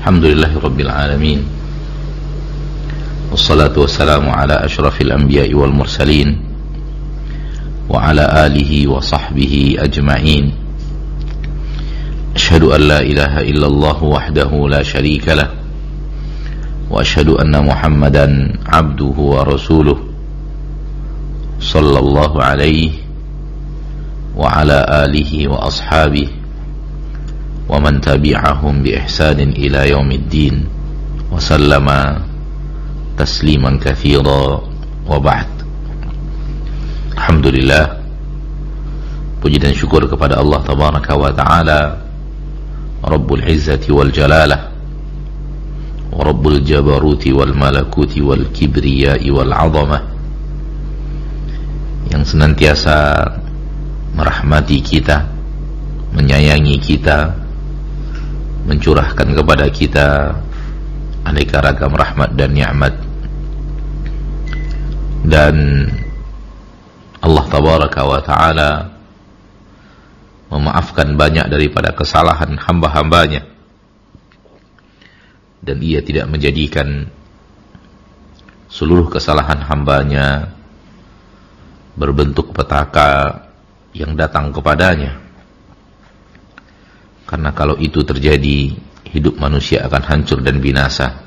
Alhamdulillahi Rabbil Alamin. Wassalatu wassalamu ala ashrafil anbiya'i wal mursalin wa ala alihi wa sahbihi ajma'in. Ashhadu an la ilaha illallah wahdahu la sharika lah wa ashhadu anna Muhammadan abduhu wa rasuluh sallallahu alaihi wa ala alihi wa ashabihi wa man tabi'ahum bi ihsanin ila yaumiddin wa sallama tasliman katsira wa ba'd. Alhamdulillah, puji dan syukur kepada Allah tabaraka wa ta'ala, Rabbul Izzati wal Jalalah wa Rabbul Jabaruti wal Malakuti wal Kibriyai wal 'Azamah, yang senantiasa merahmati kita, menyayangi kita, mencurahkan kepada kita aneka ragam rahmat dan nikmat. Dan Allah tabaraka wa ta'ala memaafkan banyak daripada kesalahan hamba-hambanya, dan ia tidak menjadikan seluruh kesalahan hambanya berbentuk petaka yang datang kepadanya. Karena kalau itu terjadi, hidup manusia akan hancur dan binasa.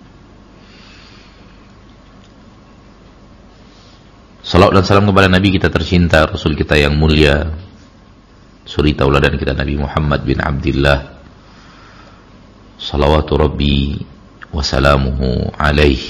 Salawat dan salam kepada Nabi kita tercinta, Rasul kita yang mulia, suri tauladan kita Nabi Muhammad bin Abdillah, salawatu Rabbi wa salamuhu alaih,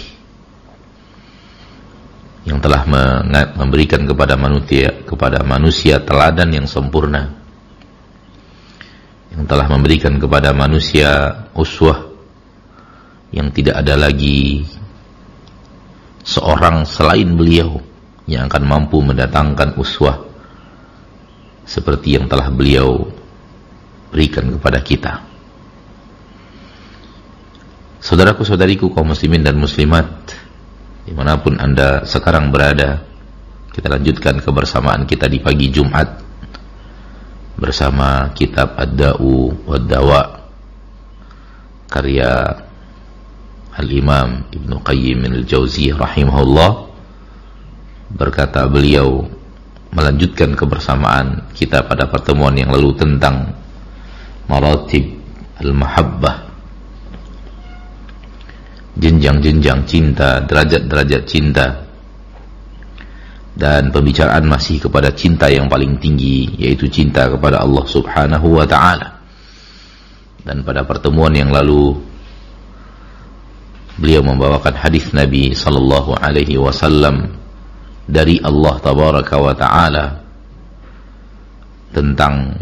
yang telah memberikan kepada manusia teladan yang sempurna, yang telah memberikan kepada manusia uswah, yang tidak ada lagi seorang selain beliau yang akan mampu mendatangkan uswah seperti yang telah beliau berikan kepada kita. Saudaraku-saudariku kaum muslimin dan muslimat dimanapun anda sekarang berada, kita lanjutkan kebersamaan kita di pagi Jumat bersama kitab Ad-Da'u wad-Dawa karya Al-Imam Ibnu Qayyim al-Jauziyah rahimahullah. Berkata beliau, melanjutkan kebersamaan kita pada pertemuan yang lalu tentang maratib al-mahabbah, jenjang-jenjang cinta, derajat-derajat cinta, dan pembicaraan masih kepada cinta yang paling tinggi, yaitu cinta kepada Allah subhanahu wa ta'ala. Dan pada pertemuan yang lalu beliau membawakan hadis Nabi sallallahu alaihi wasallam dari Allah tabaraka wa ta'ala tentang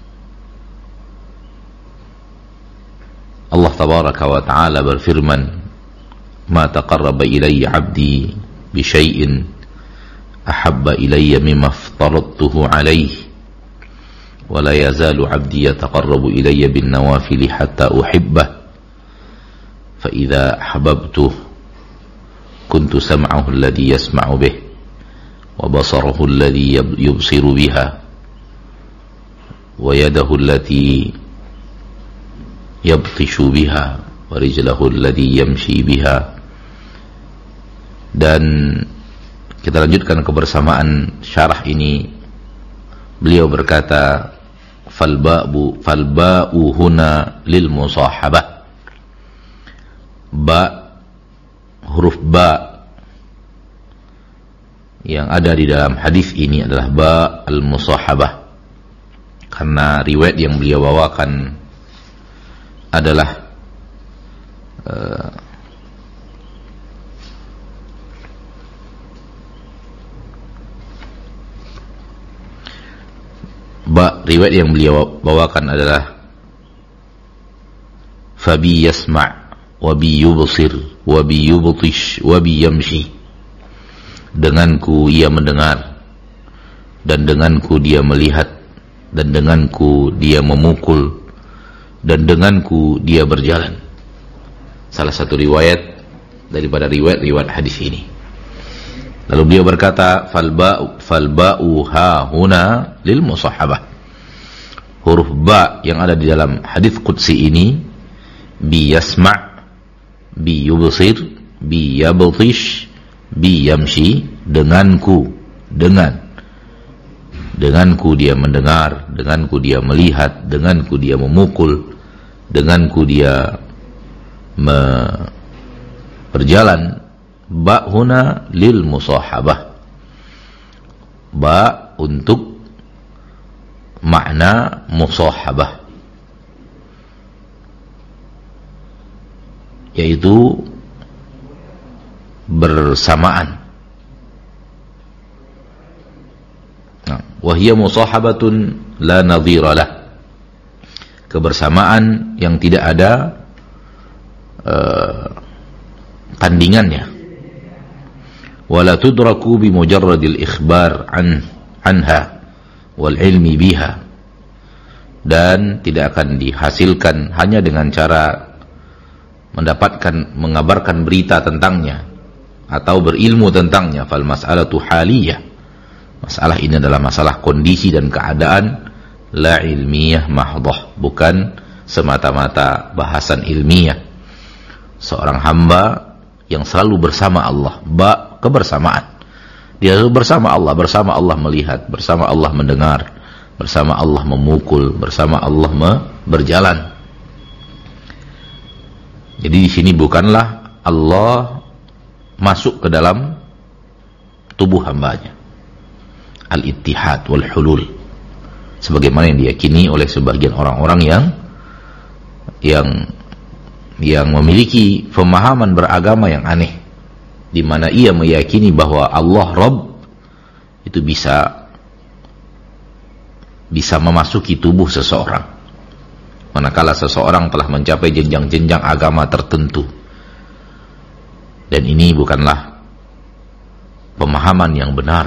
Allah tabaraka wa ta'ala berfirman, ma taqarraba ilayya 'abdi bi syai'in ahabba ilayya mimma aftaradtuhu alayhi wa la yazalu 'abdi yataqarrabu ilayya bin nawafili hatta uhibbah fa idza ahbabtuhu kuntu sam'ahu alladhi yasma'u bih wa basarahu alladhi yubsiru biha wa yadahu allati yabtishu biha wa rijlahu alladhi yamshi biha. Dan kita lanjutkan kebersamaan syarah ini. Beliau berkata, falba'u huna lil musahabah. Huruf ba yang ada di dalam hadis ini adalah ba al-musahabah, karena riwayat yang beliau bawakan adalah riwayat yang beliau bawakan adalah fabi yasma' wa bi yubsir wa bi yubtish wa bi yamshi. Denganku ia mendengar, dan denganku dia melihat, dan denganku dia memukul, dan denganku dia berjalan. Salah satu riwayat daripada riwayat hadis ini. Lalu beliau berkata, falba'u ha huna lil musahabah. Huruf ba yang ada di dalam hadis qudsi ini bi yasma', bi yubsir, bi yabtish, bi yamshi, denganku dia mendengar, denganku dia melihat, denganku dia memukul, denganku dia berjalan. Ba huna lil musahabah, ba untuk makna musahabah, yaitu bersamaan. Wahia musahabatun la nadhira lah, kebersamaan yang tidak ada tandingannya. Wala tudraku bi mujarradil ikhbar anha wal ilmi biha, dan tidak akan dihasilkan hanya dengan cara mengabarkan berita tentangnya atau berilmu tentangnya. Fal mas'alatu haliyah, masalah ini adalah masalah kondisi dan keadaan, la ilmiyah mahdhah, bukan semata-mata bahasan ilmiah. Seorang hamba yang selalu bersama Allah, kebersamaan. Dia bersama Allah melihat, bersama Allah mendengar, bersama Allah memukul, bersama Allah berjalan. Jadi di sini bukanlah Allah masuk ke dalam tubuh hambanya, al-ittihad wal hulul, sebagaimana yang diyakini oleh sebagian orang-orang yang memiliki pemahaman beragama yang aneh, di mana ia meyakini bahwa Allah Rabb itu bisa memasuki tubuh seseorang manakala seseorang telah mencapai jenjang-jenjang agama tertentu. Dan ini bukanlah pemahaman yang benar,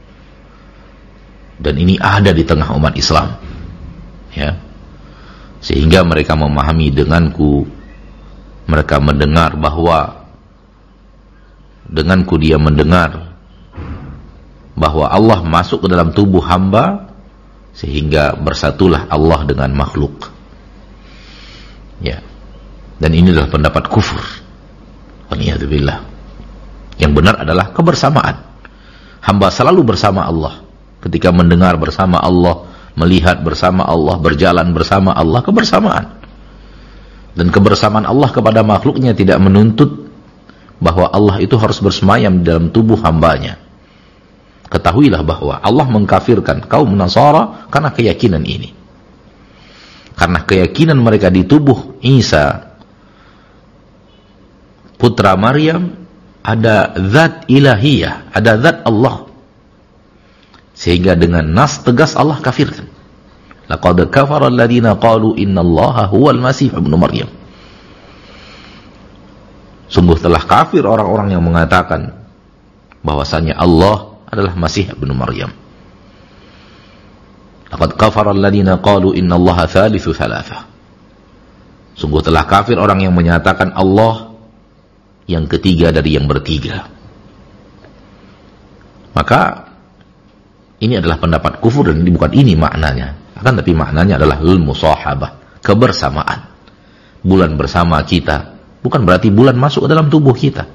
dan ini ada di tengah umat Islam, ya, sehingga mereka memahami denganku, mereka mendengar bahwa denganku dia mendengar bahwa Allah masuk ke dalam tubuh hamba, sehingga bersatulah Allah dengan makhluk, ya. Dan ini adalah pendapat kufur, waliyadzubillah. Yang benar adalah kebersamaan. Hamba selalu bersama Allah, ketika mendengar bersama Allah, melihat bersama Allah, berjalan bersama Allah, kebersamaan. Dan kebersamaan Allah kepada makhluknya tidak menuntut bahwa Allah itu harus bersemayam di dalam tubuh hambanya. Ketahuilah bahwa Allah mengkafirkan kaum Nasara karena keyakinan ini. Karena keyakinan mereka di tubuh Isa putra Maryam ada zat ilahiyah, ada zat Allah. Sehingga dengan nas tegas Allah kafirkan. Laqad kafara alladziina qalu innallaha huwal masih ibnu Maryam. Sungguh telah kafir orang-orang yang mengatakan bahwasanya Allah adalah Masih ibnu Maryam. Laqad kafara alladziina qalu innallaha thalithu thalatha. Sungguh telah kafir orang yang menyatakan Allah yang ketiga dari yang bertiga. Maka ini adalah pendapat kufur, dan bukan ini maknanya. Akan tapi maknanya adalah lil musahabah, kebersamaan. Bulan bersama kita bukan berarti bulan masuk ke dalam tubuh kita.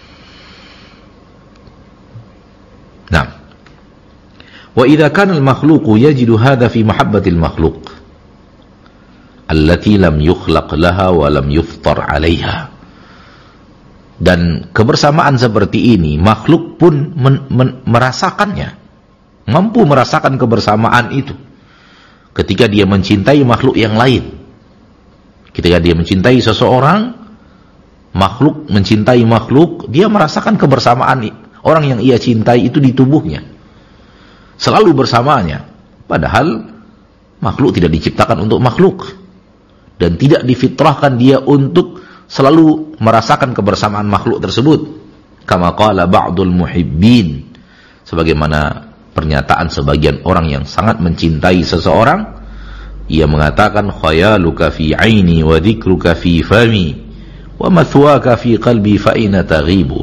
Nah, wa idza kana al-makhluqu yajidu hadha fi mahabbati al-makhluq allati lam yukhlaq laha wa lam yuftar 'alayha. Dan kebersamaan seperti ini makhluk pun merasakannya, mampu merasakan kebersamaan itu ketika dia mencintai makhluk yang lain. Ketika dia mencintai seseorang, makhluk mencintai makhluk, dia merasakan kebersamaan orang yang ia cintai itu di tubuhnya, selalu bersamanya. Padahal makhluk tidak diciptakan untuk makhluk, dan tidak difitrahkan dia untuk selalu merasakan kebersamaan makhluk tersebut. Kama qala ba'dul muhibbin, sebagaimana pernyataan sebagian orang yang sangat mencintai seseorang, ia mengatakan khayaluka fi aini wa dzikruka fi fami wa mathwaka fi qalbi fa aina taghibu.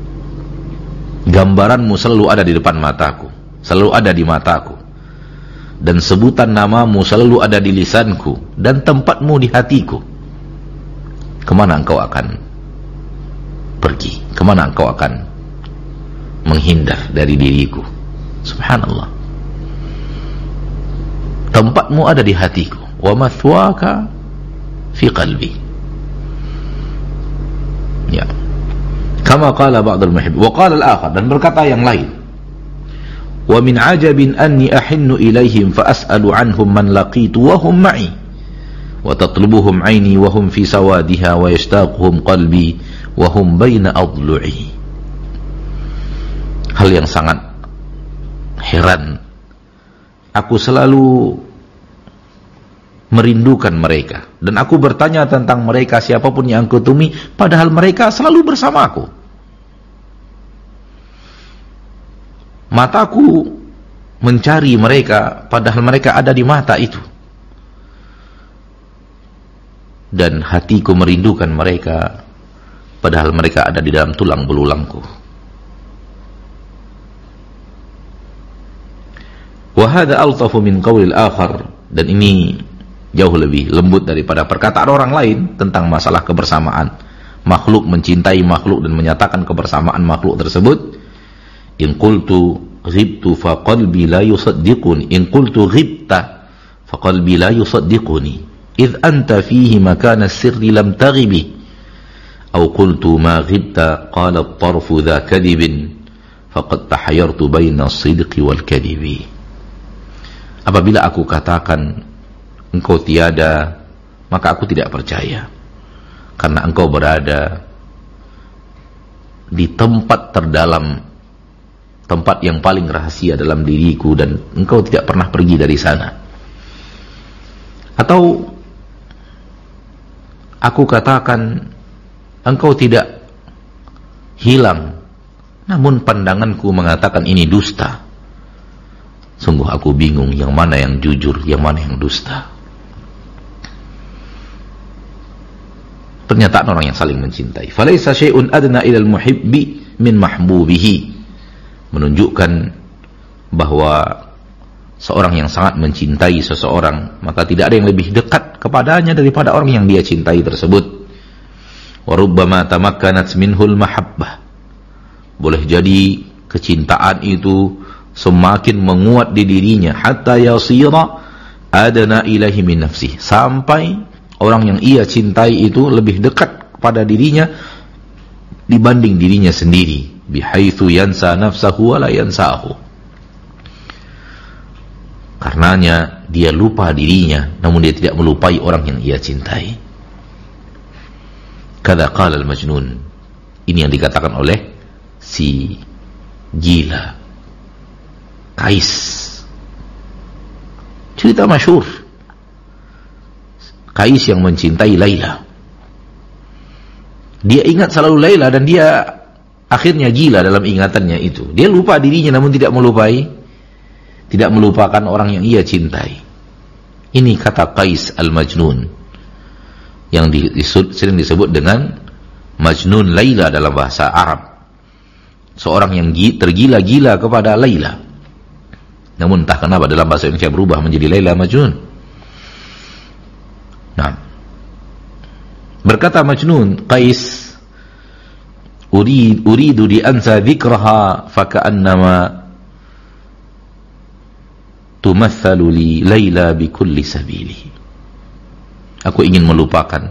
Gambaranmu selalu ada di depan mataku, selalu ada di mataku, dan sebutan namamu selalu ada di lisanku dan tempatmu di hatiku, kemana engkau akan pergi? Kemana engkau akan menghindar dari diriku? Subhanallah. Tempatmu ada di hatiku. Wa mathwaka fi qalbi. Ya. Kama qala ba'dul muhibb. Wa qala al-akhar, dan berkata yang lain, wa min ajabin anni ahinnu ilaihim fa as'alu anhum man laqitu wa hum ma'i wa tatlubuhum 'aini wa hum fi sawadiha wa yashtaquhum qalbi wa hum baina adlu'i. Hal yang sangat heran, aku selalu merindukan mereka dan aku bertanya tentang mereka siapapun yang aku temui, padahal mereka selalu bersamaku. Mataku mencari mereka padahal mereka ada di mata itu, dan hatiku merindukan mereka padahal mereka ada di dalam tulang belulangku. Wa hadha altafu min qawlil akhar, dan ini jauh lebih lembut daripada perkataan orang lain tentang masalah kebersamaan. Makhluk mencintai makhluk dan menyatakan kebersamaan makhluk tersebut. In qultu ghibtu fa qalbi la yusaddiquni, in qultu ghibta fa qalbi la yusaddiquni, idh anta fihi makana sirri lam taghibi, aw qultu ma ghibta qala at-tarfu dha kadhibin faqad tahayyartu baina as-sidqi wal kadhibi. Apabila aku katakan engkau tiada, maka aku tidak percaya, karena engkau berada di tempat terdalam, tempat yang paling rahasia dalam diriku, dan engkau tidak pernah pergi dari sana. Atau aku katakan engkau tidak hilang, namun pandanganku mengatakan ini dusta. Sungguh aku bingung yang mana yang jujur, yang mana yang dusta. Pernyataan orang yang saling mencintai. Falaisa syai'un adna ilal muhibbi min mahbubihi, menunjukkan bahwa seorang yang sangat mencintai seseorang, maka tidak ada yang lebih dekat kepadanya daripada orang yang dia cintai tersebut. Wa rubbama tamakkanat minhul mahabbah, boleh jadi kecintaan itu semakin menguat di dirinya, hatta yasira adna ilahi min nafsih, sampai orang yang ia cintai itu lebih dekat pada dirinya dibanding dirinya sendiri. Bihaitsu yansa nafsahu wa la yansahu, karenanya dia lupa dirinya namun dia tidak melupai orang yang ia cintai. Kada qala al-majnun, ini yang dikatakan oleh si gila Qais. Cerita masyhur, Qais yang mencintai Laila. Dia ingat selalu Laila dan dia akhirnya gila dalam ingatannya itu. Dia lupa dirinya namun tidak melupakan orang yang ia cintai. Ini kata Qais al-Majnun, yang sering disebut dengan Majnun Laila dalam bahasa Arab. Seorang yang tergila-gila kepada Laila. Namun entah kenapa dalam bahasa Indonesia berubah menjadi Laila Majnun. Nah, berkata Majnun Qais, uridu di ansa dzikraha faka'annama tumathalu li Laila bikulli sabili. Aku ingin melupakan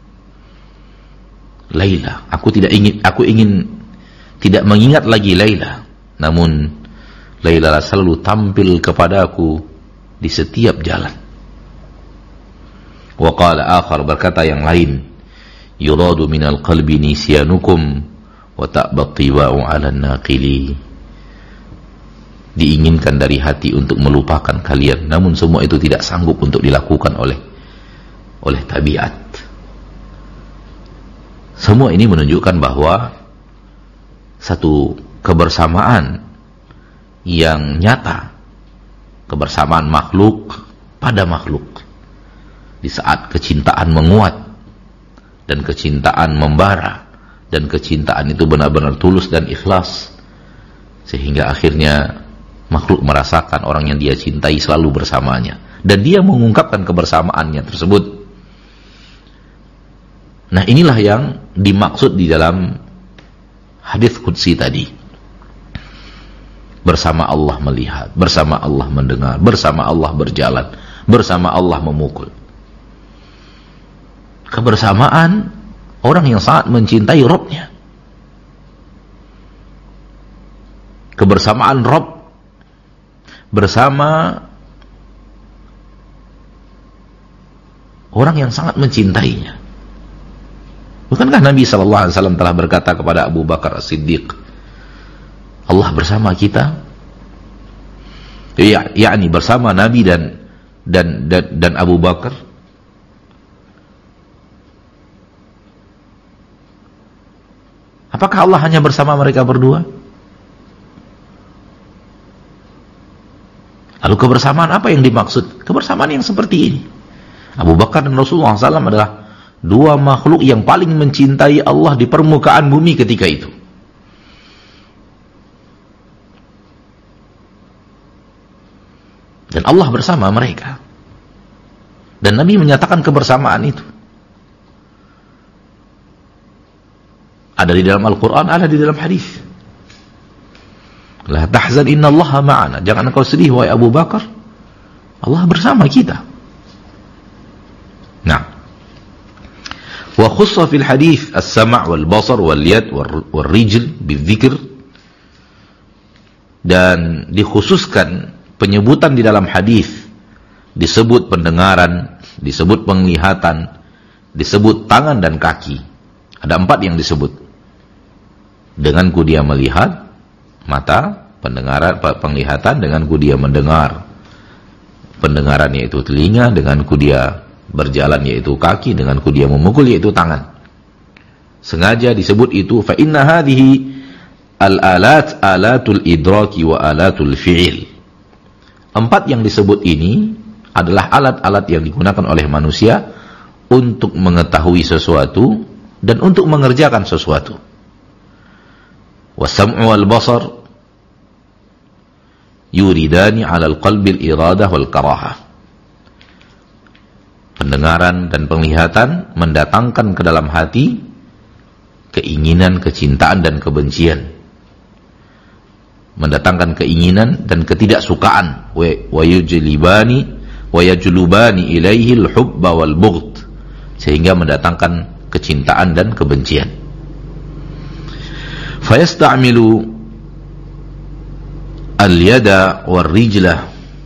Laila. Aku ingin tidak mengingat lagi Laila. Namun Laila selalu tampil kepadaku di setiap jalan. Wa qala akhar, berkata yang lain, yuradu minal qalbi nisyanukum wa ta'bat tiba'u 'ala an-naqili. Diinginkan dari hati untuk melupakan kalian, namun semua itu tidak sanggup untuk dilakukan oleh tabiat. Semua ini menunjukkan bahwa satu kebersamaan yang nyata, kebersamaan makhluk pada makhluk, di saat kecintaan menguat dan kecintaan membara dan kecintaan itu benar-benar tulus dan ikhlas, sehingga akhirnya makhluk merasakan orang yang dia cintai selalu bersamanya, dan dia mengungkapkan kebersamaannya tersebut. Nah, inilah yang dimaksud di dalam hadis qudsi tadi. Bersama Allah melihat, bersama Allah mendengar, bersama Allah berjalan, bersama Allah memukul. Kebersamaan orang yang sangat mencintai Rabb-nya. Kebersamaan Rabb bersama orang yang sangat mencintainya. Bukankah Nabi SAW telah berkata kepada Abu Bakar As-Siddiq, Allah bersama kita? Yakni bersama Nabi dan Abu Bakar. Apakah Allah hanya bersama mereka berdua? Lalu kebersamaan apa yang dimaksud? Kebersamaan yang seperti ini. Abu Bakar dan Rasulullah SAW adalah dua makhluk yang paling mencintai Allah di permukaan bumi ketika itu. Dan Allah bersama mereka. Dan Nabi menyatakan kebersamaan itu. Ada di dalam Al-Quran, ada di dalam hadis. La tahzan innallaha ma'ana. Jangan engkau sedih wahai Abu Bakar. Allah bersama kita. Nah. Wa khussa fil hadis as-sam' wal basar wal yad wal rijl bidzikr. Dan dikhususkan penyebutan di dalam hadis, disebut pendengaran, disebut penglihatan, disebut tangan dan kaki. Ada 4 yang disebut. Denganku dia melihat, mata, pendengaran, penglihatan, denganku dia mendengar. Pendengaran yaitu telinga, denganku dia berjalan yaitu kaki, denganku dia memukul yaitu tangan. Sengaja disebut itu, fa inna hadhihi al-alat alatul idraki wa alatul fi'il. 4 yang disebut ini adalah alat-alat yang digunakan oleh manusia untuk mengetahui sesuatu dan untuk mengerjakan sesuatu. Was-sam'u wal basar yuridani 'ala al-qalbi al-iradah wal karahah. Pendengaran dan penglihatan mendatangkan ke dalam hati keinginan, kecintaan dan kebencian. Mendatangkan keinginan dan ketidaksukaan. Wa yujlibani wa yajlubani ilaihi al-hubba wal bughd, sehingga mendatangkan kecintaan dan kebencian. Fayasta'milu al-yada war rijlah.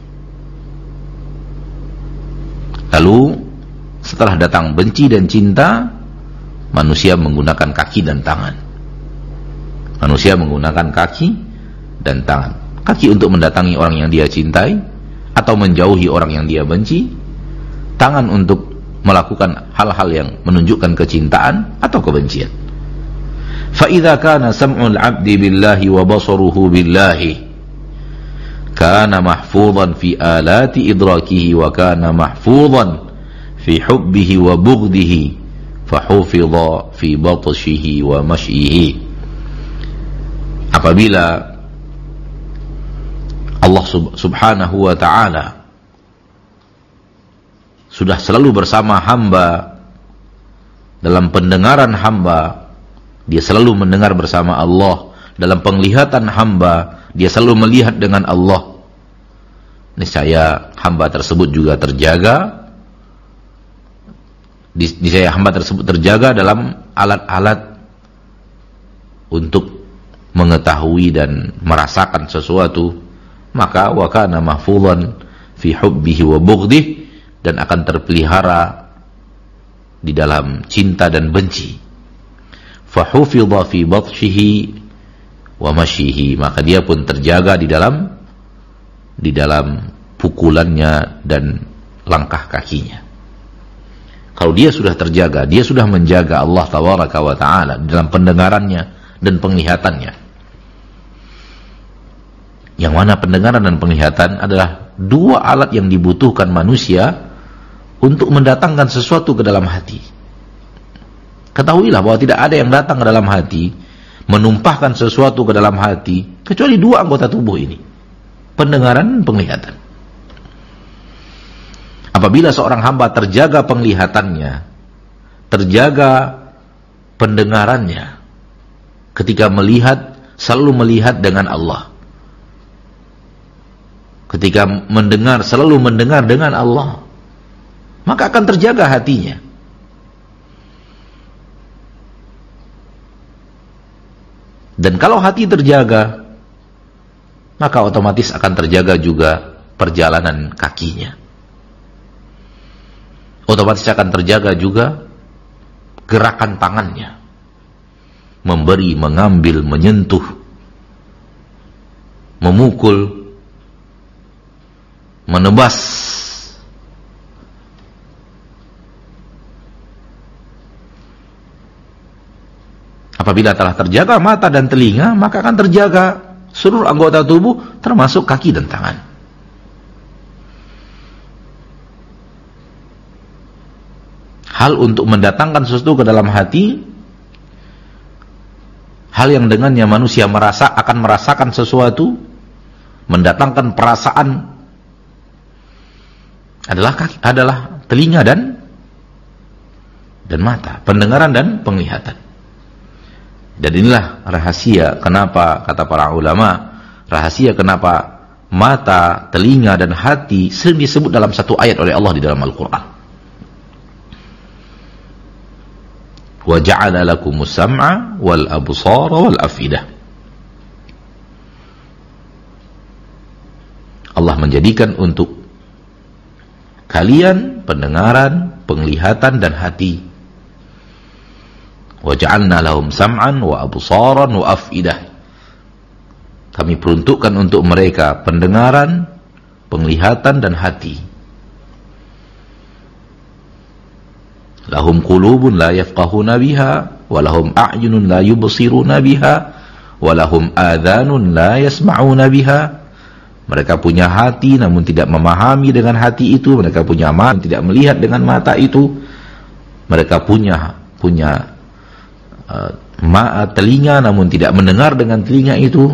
Lalu setelah datang benci dan cinta, manusia menggunakan kaki dan tangan. Manusia menggunakan kaki dan tangan. Kaki untuk mendatangi orang yang dia cintai atau menjauhi orang yang dia benci. Tangan untuk melakukan hal-hal yang menunjukkan kecintaan atau kebencian. فَإِذَا كَانَ سَمْعُ الْعَبْدِ بِاللَّهِ وَبَصَرُهُ بِاللَّهِ كَانَ مَحْفُوظًا فِي آلَاتِ إِدْرَاكِهِ وَكَانَ مَحْفُوظًا فِي حُبِّهِ وَبُغْضِهِ فَحُفِظَ فِي بَطْشِهِ وَمَشْئِهِ. Apabila Allah subhanahu wa ta'ala sudah selalu bersama hamba dalam pendengaran hamba, dia selalu mendengar bersama Allah. Dalam penglihatan hamba, dia selalu melihat dengan Allah. Niscaya hamba tersebut juga terjaga. Niscaya hamba tersebut terjaga dalam alat-alat untuk mengetahui dan merasakan sesuatu. Maka wa kana mahfuzan fi hubbihi wa bughdih, dan akan terpelihara di dalam cinta dan benci. Fahufidha fi batshihi wa mashihi, maka dia pun terjaga di dalam pukulannya dan langkah kakinya. Kalau dia sudah terjaga, dia sudah menjaga Allah tabaraka wa taala dalam pendengarannya dan penglihatannya. Yang mana pendengaran dan penglihatan adalah 2 alat yang dibutuhkan manusia untuk mendatangkan sesuatu ke dalam hati. Ketahuilah bahwa tidak ada yang datang ke dalam hati, menumpahkan sesuatu ke dalam hati, kecuali 2 anggota tubuh ini. pendengaran, penglihatan. Apabila seorang hamba terjaga penglihatannya, terjaga pendengarannya, ketika melihat, selalu melihat dengan Allah. Ketika mendengar, selalu mendengar dengan Allah, maka akan terjaga hatinya. Dan kalau hati terjaga, maka otomatis akan terjaga juga perjalanan kakinya. Otomatis akan terjaga juga gerakan tangannya. Memberi, mengambil, menyentuh, memukul, menebas. Apabila telah terjaga mata dan telinga, maka akan terjaga seluruh anggota tubuh, termasuk kaki dan tangan. Hal untuk mendatangkan sesuatu ke dalam hati, hal yang dengannya manusia akan merasakan sesuatu, mendatangkan perasaan, adalah telinga dan mata, pendengaran dan penglihatan. Dan inilah rahasia kenapa, kata para ulama, rahasia kenapa mata, telinga dan hati sering disebut dalam satu ayat oleh Allah di dalam Al-Quran. Wa ja'ala lakumus sam'a wal absara wal afidah. Allah menjadikan untuk kalian pendengaran, penglihatan dan hati. Wa ja'alna lahum sam'an wa absaran wa afidah. Kami peruntukkan untuk mereka pendengaran, penglihatan dan hati. Lahum qulubun la yafqahuna biha wa lahum a'yunun la yubsiruna biha wa lahum adhanun la yasma'una biha. Mereka punya hati namun tidak memahami dengan hati itu, mereka punya mata tidak melihat dengan mata itu. Mereka punya telinga namun tidak mendengar dengan telinga itu.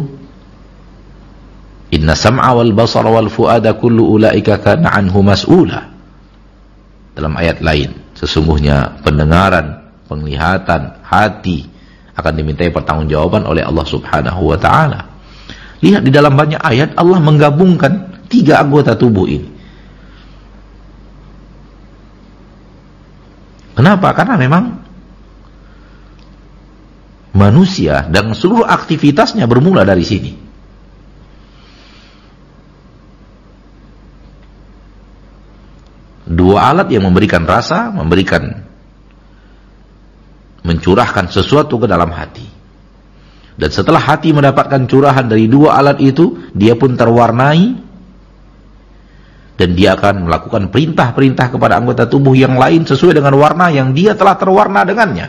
Inna sam'a wal basara wal fuada kullu ulaika kana anhu mas'ula. Dalam ayat lain, sesungguhnya pendengaran, penglihatan, hati akan dimintai pertanggungjawaban oleh Allah Subhanahu wa taala. Lihat di dalam banyak ayat Allah menggabungkan 3 anggota tubuh ini. Kenapa? Karena memang manusia dan seluruh aktivitasnya bermula dari sini. Dua alat yang memberikan rasa, mencurahkan sesuatu ke dalam hati. Dan setelah hati mendapatkan curahan dari 2 alat itu, dia pun terwarnai dan dia akan melakukan perintah-perintah kepada anggota tubuh yang lain sesuai dengan warna yang dia telah terwarna dengannya.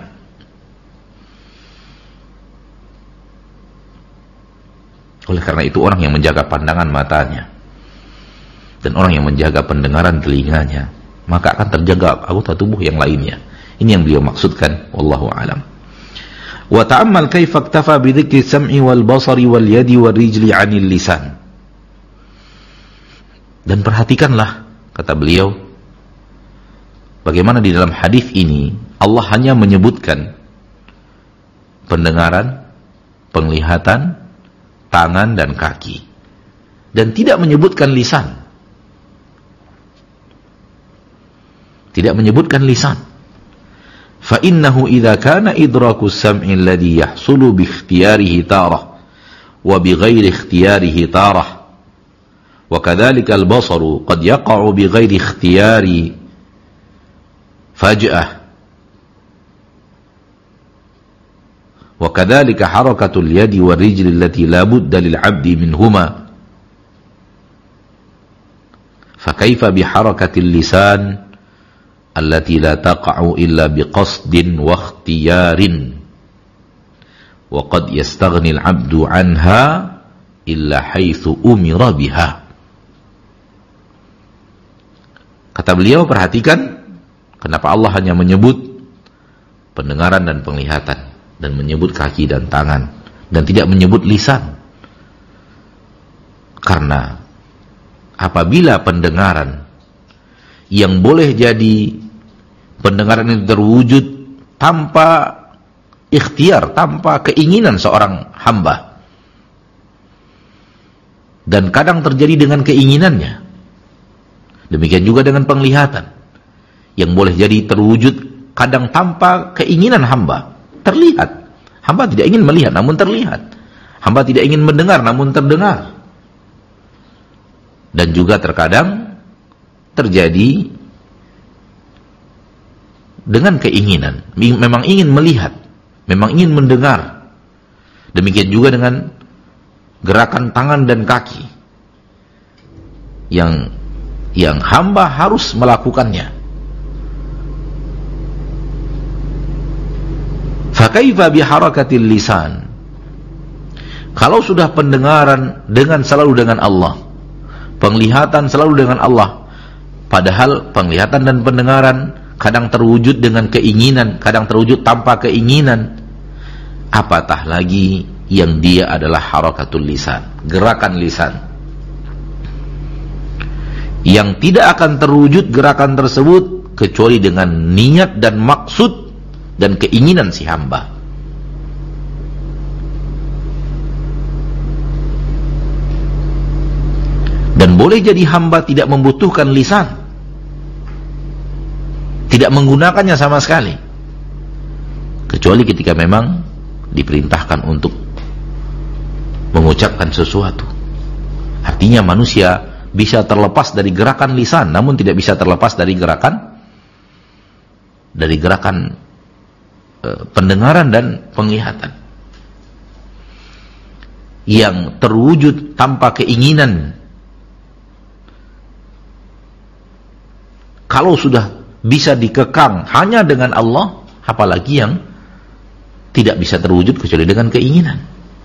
Oleh karena itu orang yang menjaga pandangan matanya dan orang yang menjaga pendengaran telinganya, maka akan terjaga anggota tubuh yang lainnya. Ini yang beliau maksudkan, wallahu a'lam. Wa ta'ammal kaifa iktafa bi dzikri sam'i wal basari wal yadi wal rijli 'anil lisan. Dan perhatikanlah, kata beliau, bagaimana di dalam hadis ini Allah hanya menyebutkan pendengaran, penglihatan, tangan dan kaki, dan tidak menyebutkan lisan. Tidak menyebutkan lisan. Fa innahu idza kana idraku as-sam'i alladhi yahsulu bi ikhtiyarihi tarah wa bi ghairi ikhtiyarihi tarah wa kadzalika al-basaru qad yaqa'u bi ghairi ikhtiyari faj'ah wa kadzalika harakatul yadi war rijli allati la budda lil 'abdi minhuma fa kaifa bi harakatil lisan allati la taqa'u illa biqasdin wa ikhtiyarin wa qad yastaghni al-'abdu 'anha illa haitsu umira biha. Kata beliau, perhatikan kenapa Allah hanya menyebut pendengaran dan penglihatan dan menyebut kaki dan tangan dan tidak menyebut lisan. Karena apabila pendengaran yang boleh jadi pendengaran itu terwujud tanpa ikhtiar, tanpa keinginan seorang hamba, dan kadang terjadi dengan keinginannya. Demikian juga dengan penglihatan yang boleh jadi terwujud kadang tanpa keinginan hamba. Terlihat, hamba tidak ingin melihat namun terlihat, hamba tidak ingin mendengar namun terdengar. Dan juga terkadang terjadi dengan keinginan, memang ingin melihat, memang ingin mendengar. Demikian juga dengan gerakan tangan dan kaki yang hamba harus melakukannya. Fakaifa biharakatil lisan? Kalau sudah pendengaran selalu dengan Allah, penglihatan selalu dengan Allah, padahal penglihatan dan pendengaran kadang terwujud dengan keinginan, kadang terwujud tanpa keinginan, apatah lagi yang dia adalah harakatul lisan, gerakan lisan, yang tidak akan terwujud gerakan tersebut kecuali dengan niat dan maksud dan keinginan si hamba. Dan boleh jadi hamba tidak membutuhkan lisan, tidak menggunakannya sama sekali, kecuali ketika memang diperintahkan untuk mengucapkan sesuatu. Artinya manusia bisa terlepas dari gerakan lisan, namun tidak bisa terlepas dari gerakan pendengaran dan penglihatan. Yang terwujud tanpa keinginan, kalau sudah bisa dikekang hanya dengan Allah, apalagi yang tidak bisa terwujud kecuali dengan keinginan.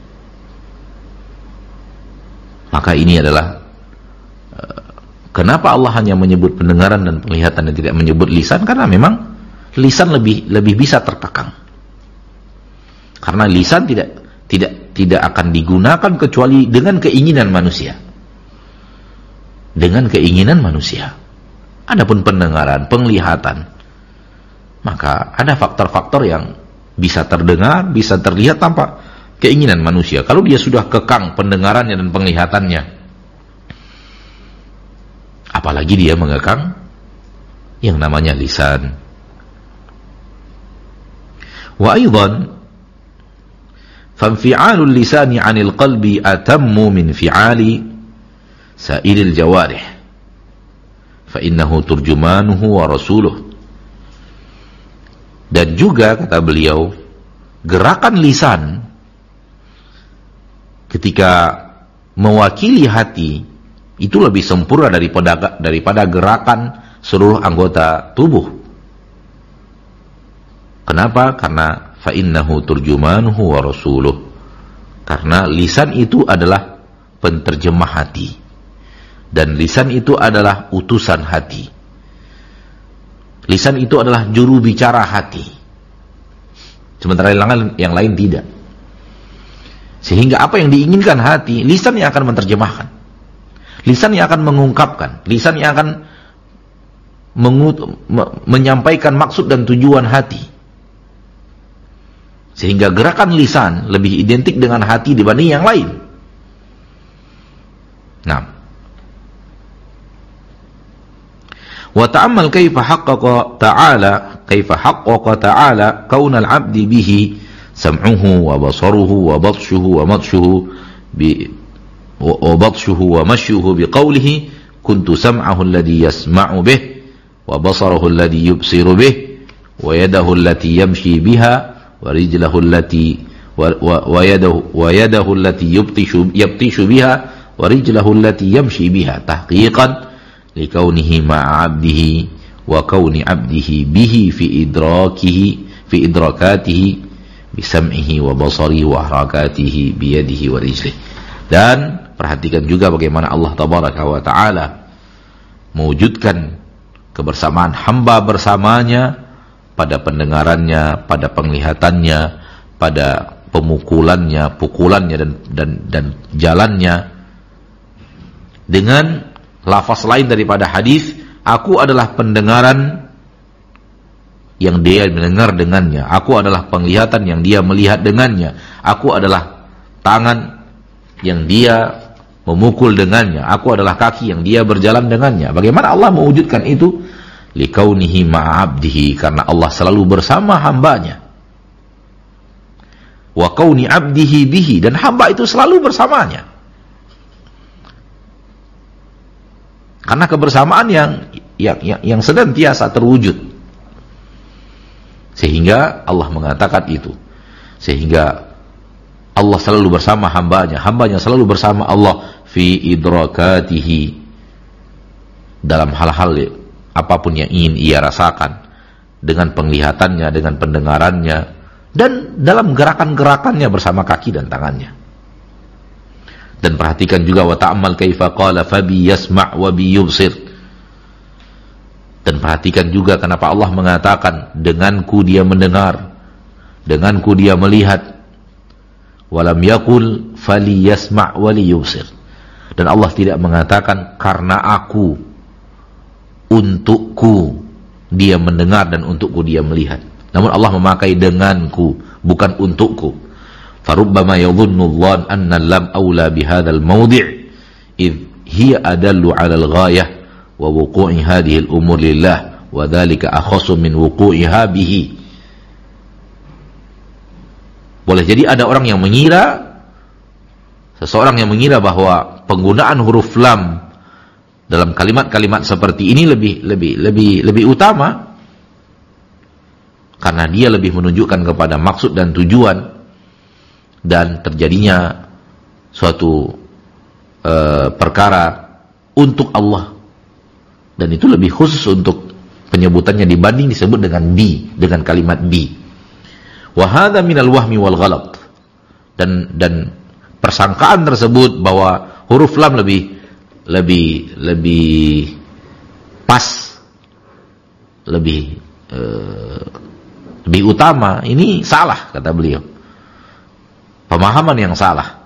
Maka ini adalah kenapa Allah hanya menyebut pendengaran dan penglihatan dan tidak menyebut lisan, karena memang lisan lebih bisa terkekang. Karena lisan tidak akan digunakan kecuali dengan keinginan manusia. Dengan keinginan manusia. Adapun pendengaran, penglihatan, maka ada faktor-faktor yang bisa terdengar, bisa terlihat tanpa keinginan manusia. Kalau dia sudah kekang pendengarannya dan penglihatannya, apalagi dia mengekang yang namanya lisan. Wa aidan fanfi'alul lisani 'anil qalbi atammu min fi'ali sa'iril jawarih fa innahu turjumanuhu wa rasuluh. Dan juga kata beliau, gerakan lisan ketika mewakili hati itu lebih sempurna daripada gerakan seluruh anggota tubuh. Kenapa? Karena fa innahu turjumanuhu wa rasuluh. Karena lisan itu adalah penterjemah hati, dan lisan itu adalah utusan hati. Lisan itu adalah juru bicara hati, sementara yang lain tidak. Sehingga apa yang diinginkan hati, lisan yang akan menerjemahkan, lisan yang akan mengungkapkan, lisan yang akan menyampaikan maksud dan tujuan hati. Sehingga gerakan lisan lebih identik dengan hati dibanding yang lain. Nah, wa ta'ammal kaifa haqqaqa ta'ala kaunal 'abdi bihi sam'uhu wa basaruhu wa batshuhu wa matshuhu wa mashyuhu biqawlihi kuntu sam'ahu alladhi yasma'u bih wa basarahu alladhi yubsiru bih wa yadahu allati yamshi biha wa rijlahu allati wa yadahu allati yabtishu biha wa rijlahu allati yamshi biha tahqiqan likaunihi ma'a 'abdihi wa kauni 'abdihi bihi fi idrakatihi bi sam'ihi wa basarihi wa harakatihi bi yadihi wa rijlihi. Dan perhatikan juga bagaimana Allah tabaraka wa taala mewujudkan kebersamaan hamba bersamanya pada pendengarannya, pada penglihatannya, pada pemukulannya, pukulannya dan jalannya, dengan lafaz lain daripada hadis, aku adalah pendengaran yang dia mendengar dengannya, aku adalah penglihatan yang dia melihat dengannya, aku adalah tangan yang dia memukul dengannya, aku adalah kaki yang dia berjalan dengannya. Bagaimana Allah mewujudkan itu? Likaunihi ma'abdihi, karena Allah selalu bersama hambanya. Wa kauni abdihi bihi, dan hamba itu selalu bersamanya. Karena kebersamaan yang senantiasa terwujud. Sehingga Allah mengatakan itu. Sehingga Allah selalu bersama hambanya, hambanya selalu bersama Allah fi idrakatihi, dalam hal-hal apapun yang ingin ia rasakan, dengan penglihatannya, dengan pendengarannya, dan dalam gerakan-gerakannya bersama kaki dan tangannya. Dan perhatikan juga wa ta'ammal kaifa qala fabi yasma' wa bi yubsir. Dan perhatikan juga kenapa Allah mengatakan denganku dia mendengar, denganku dia melihat. Walam yakul fali yasma' wa li yubsir. Dan Allah tidak mengatakan karena aku, untukku dia mendengar dan untukku dia melihat. Namun Allah memakai denganku, bukan untukku. Farubbama yadhunnu dhann anna lam aula bihadzal mawdi' idh hiya adallu 'ala al-ghayah wa wuqu'i hadhihi al-umur lillah wa dhalika akhassu min wuqu'iha bihi. Boleh jadi ada orang yang mengira, seseorang yang mengira bahwa penggunaan huruf lam dalam kalimat-kalimat seperti ini lebih utama karena dia lebih menunjukkan kepada maksud dan tujuan dan terjadinya suatu perkara untuk Allah, dan itu lebih khusus untuk penyebutannya dibanding disebut dengan bi, dengan kalimat bi. Wa hadza minal wahmi wal ghalat. Dan persangkaan tersebut bahwa huruf lam lebih pas, lebih utama, ini salah kata beliau. Pemahaman yang salah.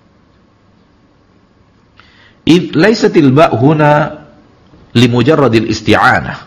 Id laisatil ba' huna limujarradil isti'anah.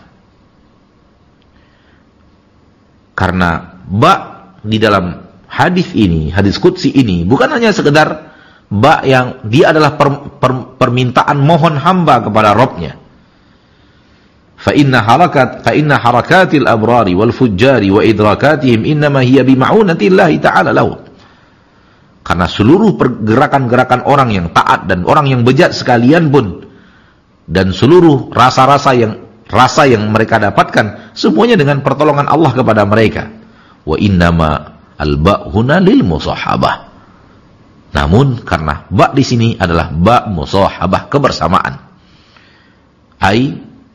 Karena ba' di dalam hadis ini, hadis qudsi ini, bukan hanya sekedar ba' yang dia adalah permintaan mohon hamba kepada Rabbnya. Fa inna harakatil abrari wal fujjari wa idrakatihim innama hiya bi ma'unatillahi ta'ala lahu. Karena seluruh pergerakan-gerakan orang yang taat dan orang yang bejat sekalian pun, dan seluruh rasa yang mereka dapatkan semuanya dengan pertolongan Allah kepada mereka. Wa innama al-ba' huna lil musahabah. Namun karena ba' di sini adalah ba' musahabah, kebersamaan. Ai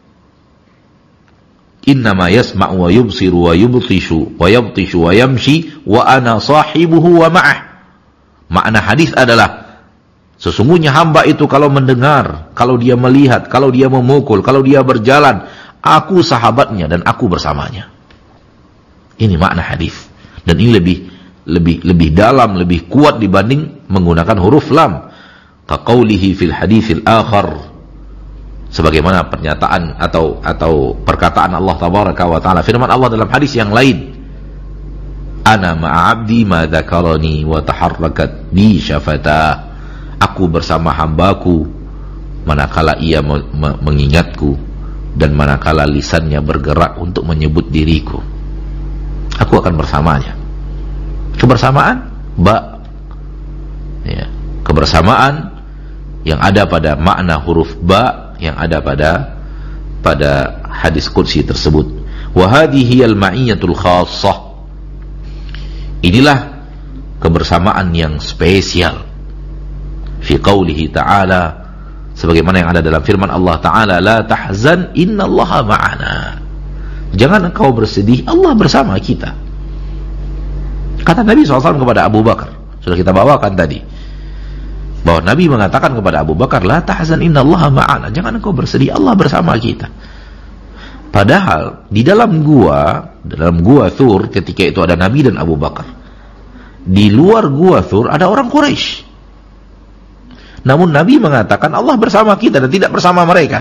innama yasma'u wa yubsiru wa yubtishu wa yabtishu wa yamshi wa ana sahibuhu wa ma'ah. Makna hadis adalah sesungguhnya hamba itu kalau mendengar, kalau dia melihat, kalau dia memukul, kalau dia berjalan, aku sahabatnya dan aku bersamanya. Ini makna hadis. Dan ini lebih dalam, lebih kuat dibanding menggunakan huruf lam. Kaqaulihi fil haditsil akhar. Sebagaimana pernyataan atau perkataan Allah tabaraka wa taala, firman Allah dalam hadis yang lain. Ana ma'abdi ma dzakarani wa taharrakat bi syafata. Aku bersama hambaku manakala ia mengingatku dan manakala lisannya bergerak untuk menyebut diriku. Aku akan bersamanya. Kebersamaan ba, ya, kebersamaan yang ada pada makna huruf ba yang ada pada hadis qudsi tersebut. Wa hadhihi al-ma'iyyatul khassah. Inilah kebersamaan yang spesial. Fi qaulihi ta'ala, sebagaimana yang ada dalam firman Allah Ta'ala, la tahzan innallaha ma'ana. Jangan engkau bersedih, Allah bersama kita. Kata Nabi SAW kepada Abu Bakar, sudah kita bawakan tadi, bahwa Nabi mengatakan kepada Abu Bakar, la tahzan innallaha ma'ana. Jangan engkau bersedih, Allah bersama kita. Padahal di dalam gua Thur ketika itu ada Nabi dan Abu Bakar. Di luar gua Thur ada orang Quraisy. Namun Nabi mengatakan Allah bersama kita dan tidak bersama mereka.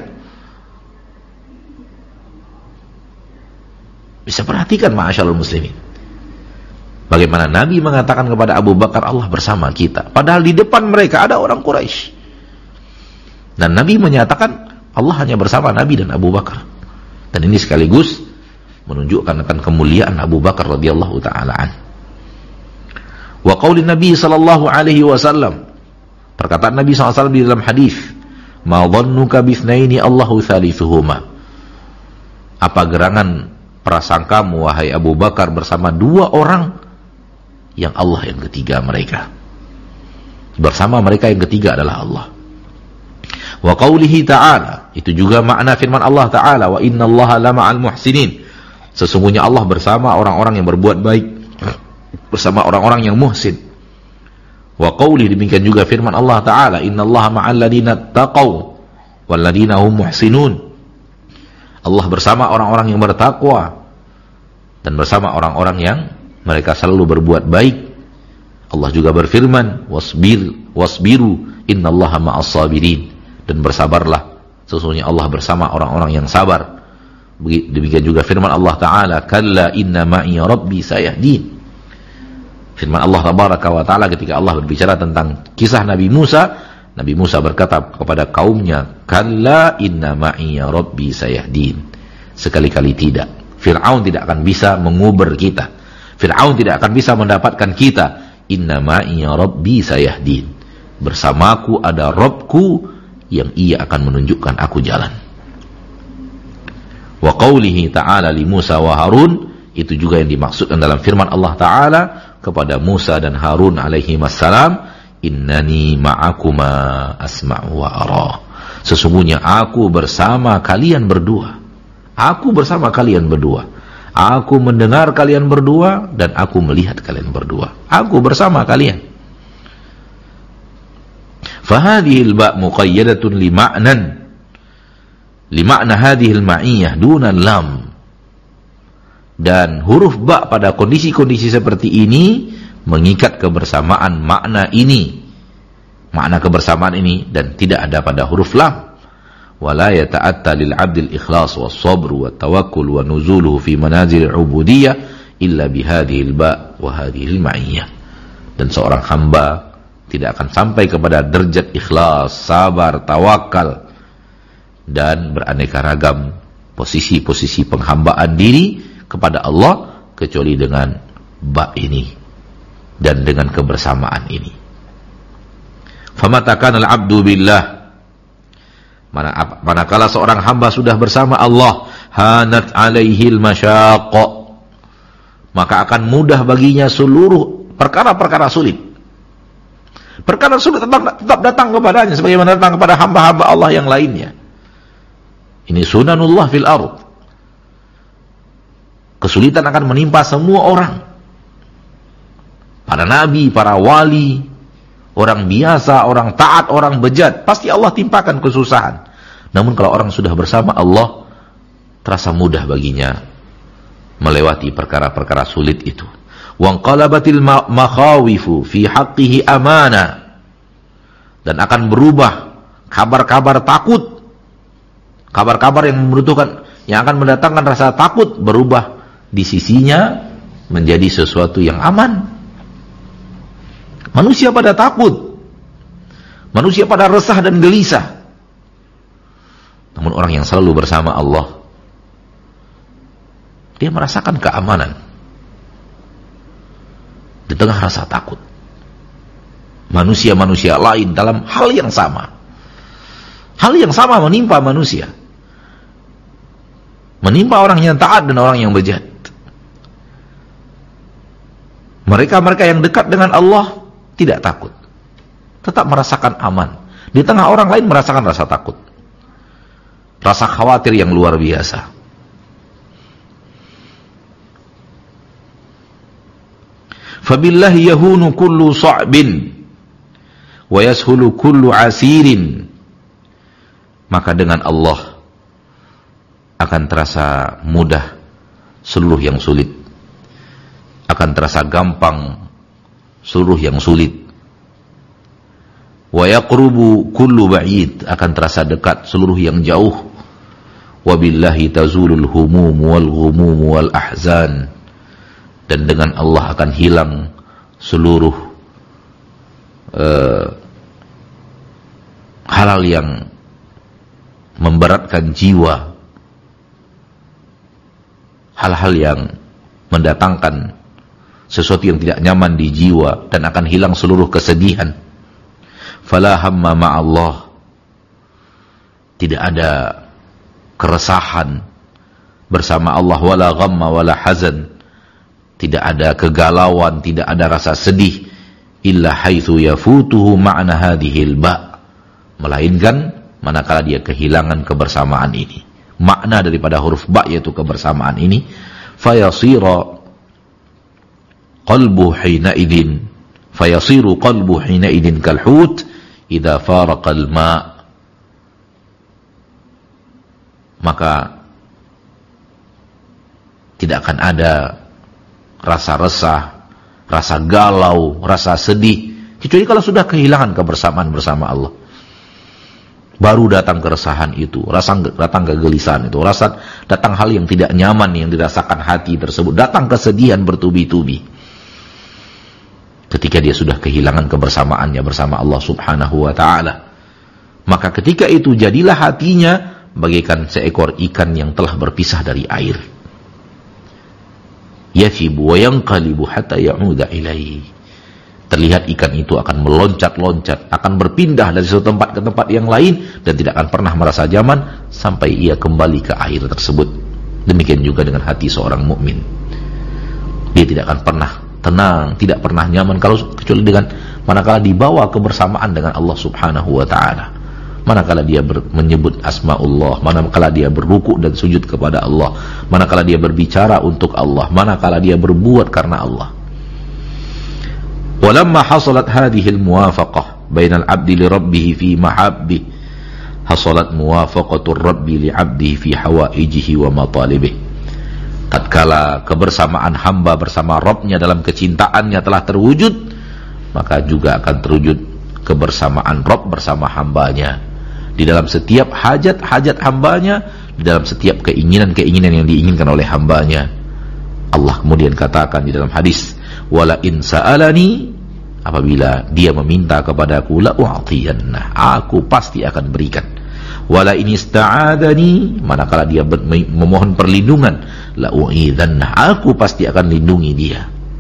Bisa perhatikan ma'asyarul muslimin, bagaimana Nabi mengatakan kepada Abu Bakar Allah bersama kita, padahal di depan mereka ada orang Quraisy. Dan Nabi menyatakan Allah hanya bersama Nabi dan Abu Bakar. Dan ini sekaligus menunjukkan akan kemuliaan Abu Bakar radhiyallahu taala an. Wa qaulin Nabi sallallahu alaihi wasallam, perkataan Nabi sallallahu alaihi wasallam di dalam hadis, "Ma dhannuka bitsnaini Allahu thalithuhuma." Apa gerangan prasangkamu wahai Abu Bakar bersama dua orang yang Allah yang ketiga mereka. Bersama mereka yang ketiga adalah Allah. Wa qaulihi ta'ala, itu juga makna firman Allah Ta'ala, wa innallaha lama'al muhsinin. Sesungguhnya Allah bersama orang-orang yang berbuat baik, bersama orang-orang yang muhsin. Wa qaulihi, demikian juga firman Allah Ta'ala, innallaha ma'al ladina taqaw wal ladina hum muhsinun. Allah bersama orang-orang yang bertakwa dan bersama orang-orang yang mereka selalu berbuat baik. Allah juga berfirman, wasbiru innallaha ma'as sabirin. Dan bersabarlah, sesungguhnya Allah bersama orang-orang yang sabar. Demikian juga firman Allah Ta'ala, kalla inna ma'i rabbi sayahdin. Firman Allah Tabaraka wa Ta'ala ketika Allah berbicara tentang kisah Nabi Musa, Nabi Musa berkata kepada kaumnya, kalla inna ma'i rabbi sayahdin. Sekali-kali tidak, Fir'aun tidak akan bisa mengubur kita, Fir'aun tidak akan bisa mendapatkan kita. Inna ma'i rabbi sayahdin. Bersamaku ada Rabbku yang ia akan menunjukkan aku jalan. Wa qawlihi ta'ala li Musa wa Harun, itu juga yang dimaksudkan dalam firman Allah Ta'ala kepada Musa dan Harun alaihi wassalam, innani ma'akuma asma'u wa ara. Sesungguhnya aku bersama kalian berdua. Aku bersama kalian berdua. Aku mendengar kalian berdua dan aku melihat kalian berdua. Aku bersama kalian. Fahadihil ba' muqayyadatun lima'na hadihil ma'iyyah dunan lam. Dan huruf ba' pada kondisi-kondisi seperti ini mengikat kebersamaan makna ini, makna kebersamaan ini, dan tidak ada pada huruf lam. Wala yata'atta lil 'abdil ikhlas was sabr wat tawakkul wa nuzuluhu fi manazil ubudiyyah illa bihadhil ba' wa hadhil ma'iyyah. Dan seorang hamba tidak akan sampai kepada derajat ikhlas, sabar, tawakal, dan beraneka ragam posisi-posisi penghambaan diri kepada Allah kecuali dengan ba' ini dan dengan kebersamaan ini. Famatakan al-abdu billah, manakala seorang hamba sudah bersama Allah, hanat alaihil masyaqqa, maka akan mudah baginya seluruh perkara-perkara sulit. Perkara sulit tetap datang kepadanya sebagaimana datang kepada hamba-hamba Allah yang lainnya. Ini sunanullah fil ardh. Kesulitan akan menimpa semua orang. Para nabi, para wali, orang biasa, orang taat, orang bejat, pasti Allah timpakan kesusahan. Namun kalau orang sudah bersama Allah, terasa mudah baginya melewati perkara-perkara sulit itu. Wanqalabatil makhawifu fi haqqihi amana, dan akan berubah kabar-kabar takut, kabar-kabar yang membutuhkan, yang akan mendatangkan rasa takut, berubah di sisinya menjadi sesuatu yang aman. Manusia pada takut, manusia pada resah dan gelisah. Namun orang yang selalu bersama Allah, dia merasakan keamanan di tengah rasa takut. Manusia-manusia lain dalam hal yang sama, hal yang sama menimpa manusia, menimpa orang yang taat dan orang yang bejat. Mereka-mereka yang dekat dengan Allah tidak takut, tetap merasakan aman. Di tengah orang lain merasakan rasa takut, rasa khawatir yang luar biasa. Fabillahi yahunu kullu sa'bin wa yashulu kullu asirin. Maka dengan Allah akan terasa mudah seluruh yang sulit, akan terasa gampang seluruh yang sulit. Wa yaqrubu kullu ba'id, akan terasa dekat seluruh yang jauh. Wa billahi tazulul humum wal ghumum wal ahzan, dan dengan Allah akan hilang seluruh hal-hal yang memberatkan jiwa, hal-hal yang mendatangkan sesuatu yang tidak nyaman di jiwa, dan akan hilang seluruh kesedihan. Fala hamma ma'allah, tidak ada keresahan bersama Allah, wala ghamma wala hazan, tidak ada kegalauan, tidak ada rasa sedih, illa haitsu yafutuhu ma'na hadhil ba, melainkan manakala dia kehilangan kebersamaan ini. Makna daripada huruf ba yaitu kebersamaan ini, fayasira qalbu hina idin, fayasiru qalbu hina idin kalhut idza faraqal ma, maka tidak akan ada rasa resah, rasa galau, rasa sedih, kecuali kalau sudah kehilangan kebersamaan bersama Allah. Baru datang keresahan itu, datang kegelisahan itu, rasa datang hal yang tidak nyaman yang dirasakan hati tersebut, datang kesedihan bertubi-tubi. Ketika dia sudah kehilangan kebersamaannya bersama Allah Subhanahu wa ta'ala, maka ketika itu jadilah hatinya bagaikan seekor ikan yang telah berpisah dari air. Yathibu wa yanqalibu hatta ya'uda ilaihi. Terlihat ikan itu akan meloncat-loncat, akan berpindah dari satu tempat ke tempat yang lain, dan tidak akan pernah merasa nyaman sampai ia kembali ke air tersebut. Demikian juga dengan hati seorang mukmin. Dia tidak akan pernah tenang, tidak pernah nyaman kalau kecuali dengan manakala dibawa kebersamaan dengan Allah Subhanahu wa ta'ala. Manakala dia menyebut asma'ullah, manakala dia berruku dan sujud kepada Allah, manakala dia berbicara untuk Allah, manakala dia berbuat karena Allah. Walamma hasalat hadhihi al-muwafaqah bainal 'abdi li rabbih fi mahabbih, hasalat muwafaqatur rabbi li 'abdihi fi hawaijihi wa matalibih. Tatkala kebersamaan hamba bersama Rabbnya dalam kecintaannya telah terwujud, maka juga akan terwujud kebersamaan Rabb bersama hambanya di dalam setiap hajat-hajat hambanya, di dalam setiap keinginan-keinginan yang diinginkan oleh hambanya. Allah kemudian katakan di dalam hadis, wala in sa'alani, apabila dia meminta kepadaku, la u'tiyanna, aku pasti akan berikan. Wala in ista'adani, manakala dia memohon perlindungan, la u'idhanna, aku pasti akan lindungi dia.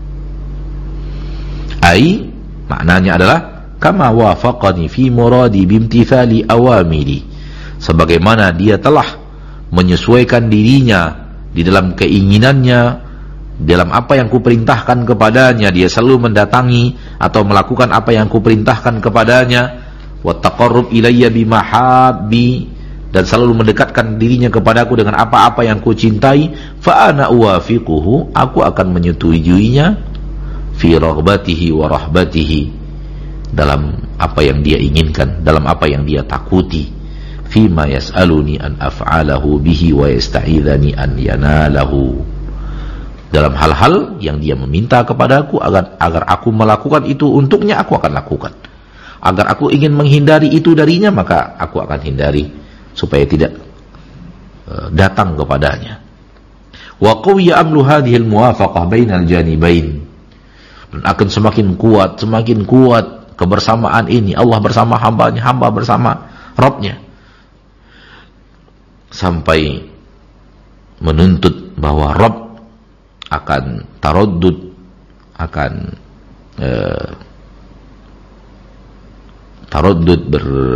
Ai, maknanya adalah kama wafaqani fi muradi bimtithali awamiri, sebagaimana dia telah menyesuaikan dirinya di dalam keinginannya, dalam apa yang kuperintahkan kepadanya, dia selalu mendatangi atau melakukan apa yang kuperintahkan kepadanya. Wa taqarrub ilayya bimahabbi, dan selalu mendekatkan dirinya kepadaku dengan apa-apa yang kucintai. Fa ana uwafiquhu, aku akan menyetujuinya fi raghbatihi wa rahbatihi, dalam apa yang dia inginkan, dalam apa yang dia takuti. Fi ma yas'aluni an af'alahu bihi wa yasta'idhani an yanalahu, dalam hal-hal yang dia meminta kepadaku agar aku melakukan itu untuknya, aku akan lakukan. Agar aku ingin menghindari itu darinya, maka aku akan hindari supaya tidak datang kepadanya. Wa qawiya amlu hadhil muwafaqah bainal janibain, dan akan semakin kuat kebersamaan ini, Allah bersama hambanya, hamba bersama Rabbnya, sampai menuntut bahwa Rabb akan taraddud, akan taraddud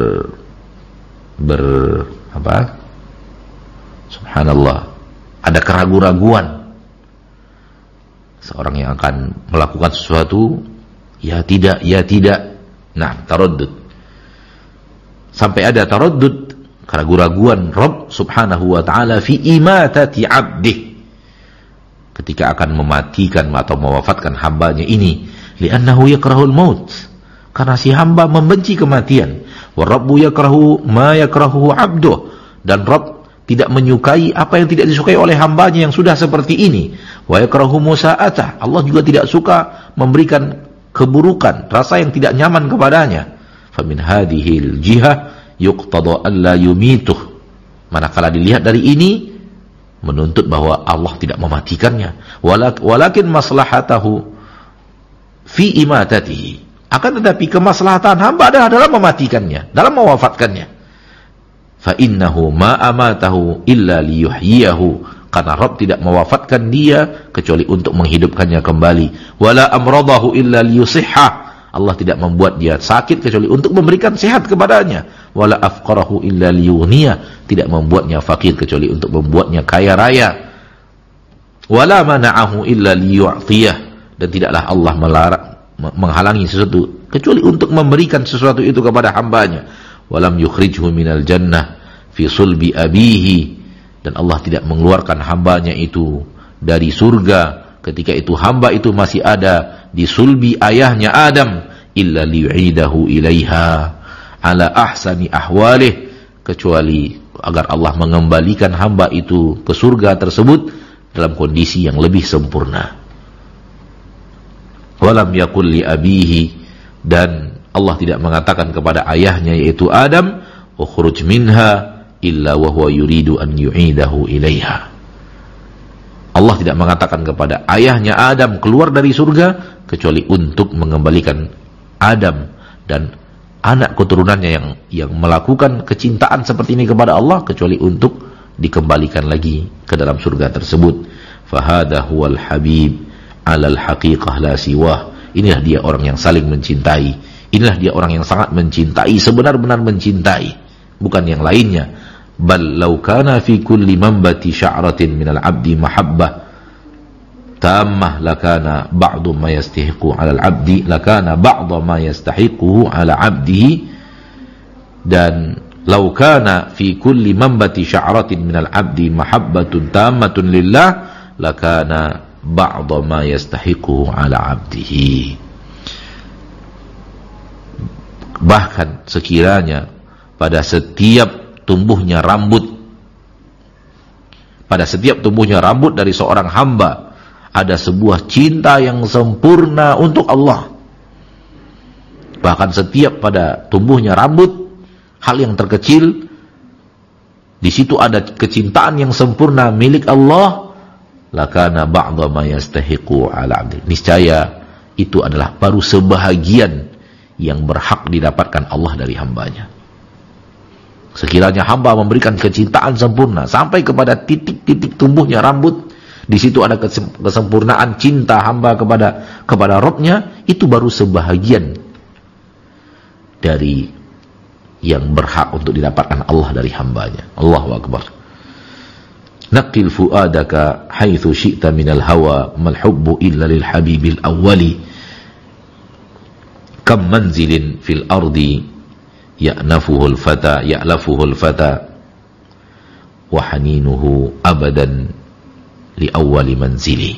subhanallah, ada keraguan-raguan. Seorang yang akan melakukan sesuatu, ya tidak, nah taraddud, sampai ada taraddud, keraguan-raguan Rabb Subhanahu wa ta'ala fi imatati 'abdih, ketika akan mematikan atau mewafatkan hambanya ini, li'annahu yakrahul maut, karena si hamba membenci kematian. Wa rabbu yakrahu ma yakrahu 'abduh, dan Rabb tidak menyukai apa yang tidak disukai oleh hambanya yang sudah seperti ini. Wa yakrahu musa'atah, Allah juga tidak suka memberikan keburukan, rasa yang tidak nyaman kepadanya. famin hadhil jihah yuqtada alla yumituh. Manakala dilihat dari ini, menuntut bahwa Allah tidak mematikannya. Walakin maslahatahu fi imatatihi. Akan tetapi kemaslahatan hamba adalah dalam mematikannya, dalam mewafatkannya. Fa innahu ma amatahu illa liyuhyiyahu. Karena Rabb tidak mewafatkan dia kecuali untuk menghidupkannya kembali. Wala amradahu illa liyusihha. Allah tidak membuat dia sakit kecuali untuk memberikan sehat kepadanya. Wala afqarahu illa liyughniyah. Tidak membuatnya fakir kecuali untuk membuatnya kaya raya. Wala mana'ahu illa liyu'tiyah. Dan tidaklah Allah menghalangi sesuatu kecuali untuk memberikan sesuatu itu kepada hambanya. Walam yukhrijhu minal jannah fi sulbi abihi. Dan Allah tidak mengeluarkan hambanya itu dari surga ketika itu hamba itu masih ada di sulbi ayahnya Adam, illa liyu'idahu ilaiha ala ahsani ahwalih, kecuali agar Allah mengembalikan hamba itu ke surga tersebut dalam kondisi yang lebih sempurna. Walam yakul li abihi, dan Allah tidak mengatakan kepada ayahnya yaitu Adam, ukhruj minha illa wa huwa yuridu an yu'idahu ilaiha. Allah tidak mengatakan kepada ayahnya Adam keluar dari surga kecuali untuk mengembalikan Adam dan anak keturunannya yang melakukan kecintaan seperti ini kepada Allah kecuali untuk dikembalikan lagi ke dalam surga tersebut. Fahada huwal habib alal haqiqah la siwah. Inilah dia orang yang saling mencintai. Inilah dia orang yang sangat mencintai, sebenar-benar mencintai, bukan yang lainnya. Bal law kana fi kulli manbati sya'ratin minal 'abdi mahabbah tammah lakana ba'du ma yastahiqu 'ala al-'abdi lakana ba'du ma yastahiquhu 'ala 'abdihi. Dan law kana fi kulli manbati sya'ratin minal 'abdi mahabbatun tammatun lillah lakana ba'du ma yastahiquhu 'ala 'abdihi. Bahkan sekiranya pada setiap tumbuhnya rambut dari seorang hamba ada sebuah cinta yang sempurna untuk Allah. Bahkan setiap pada tumbuhnya rambut, hal yang terkecil, di situ ada kecintaan yang sempurna milik Allah, lakana ba'dha ma yastahiqu 'ala 'abdi. Niscaya itu adalah baru sebahagian yang berhak didapatkan Allah dari hambanya. Sekiranya hamba memberikan kecintaan sempurna sampai kepada titik-titik tumbuhnya rambut, di situ ada kesempurnaan cinta hamba kepada Rabb-nya, itu baru sebahagian dari yang berhak untuk didapatkan Allah dari hambanya. Allahu Akbar. Naqil fuadaka haitsu syi'ta minal hawa mal hubbu illa lil habibil awwali kam manzilin fil ardi ya'lafuhul fata wa haninuhu abadan li awwali manzili.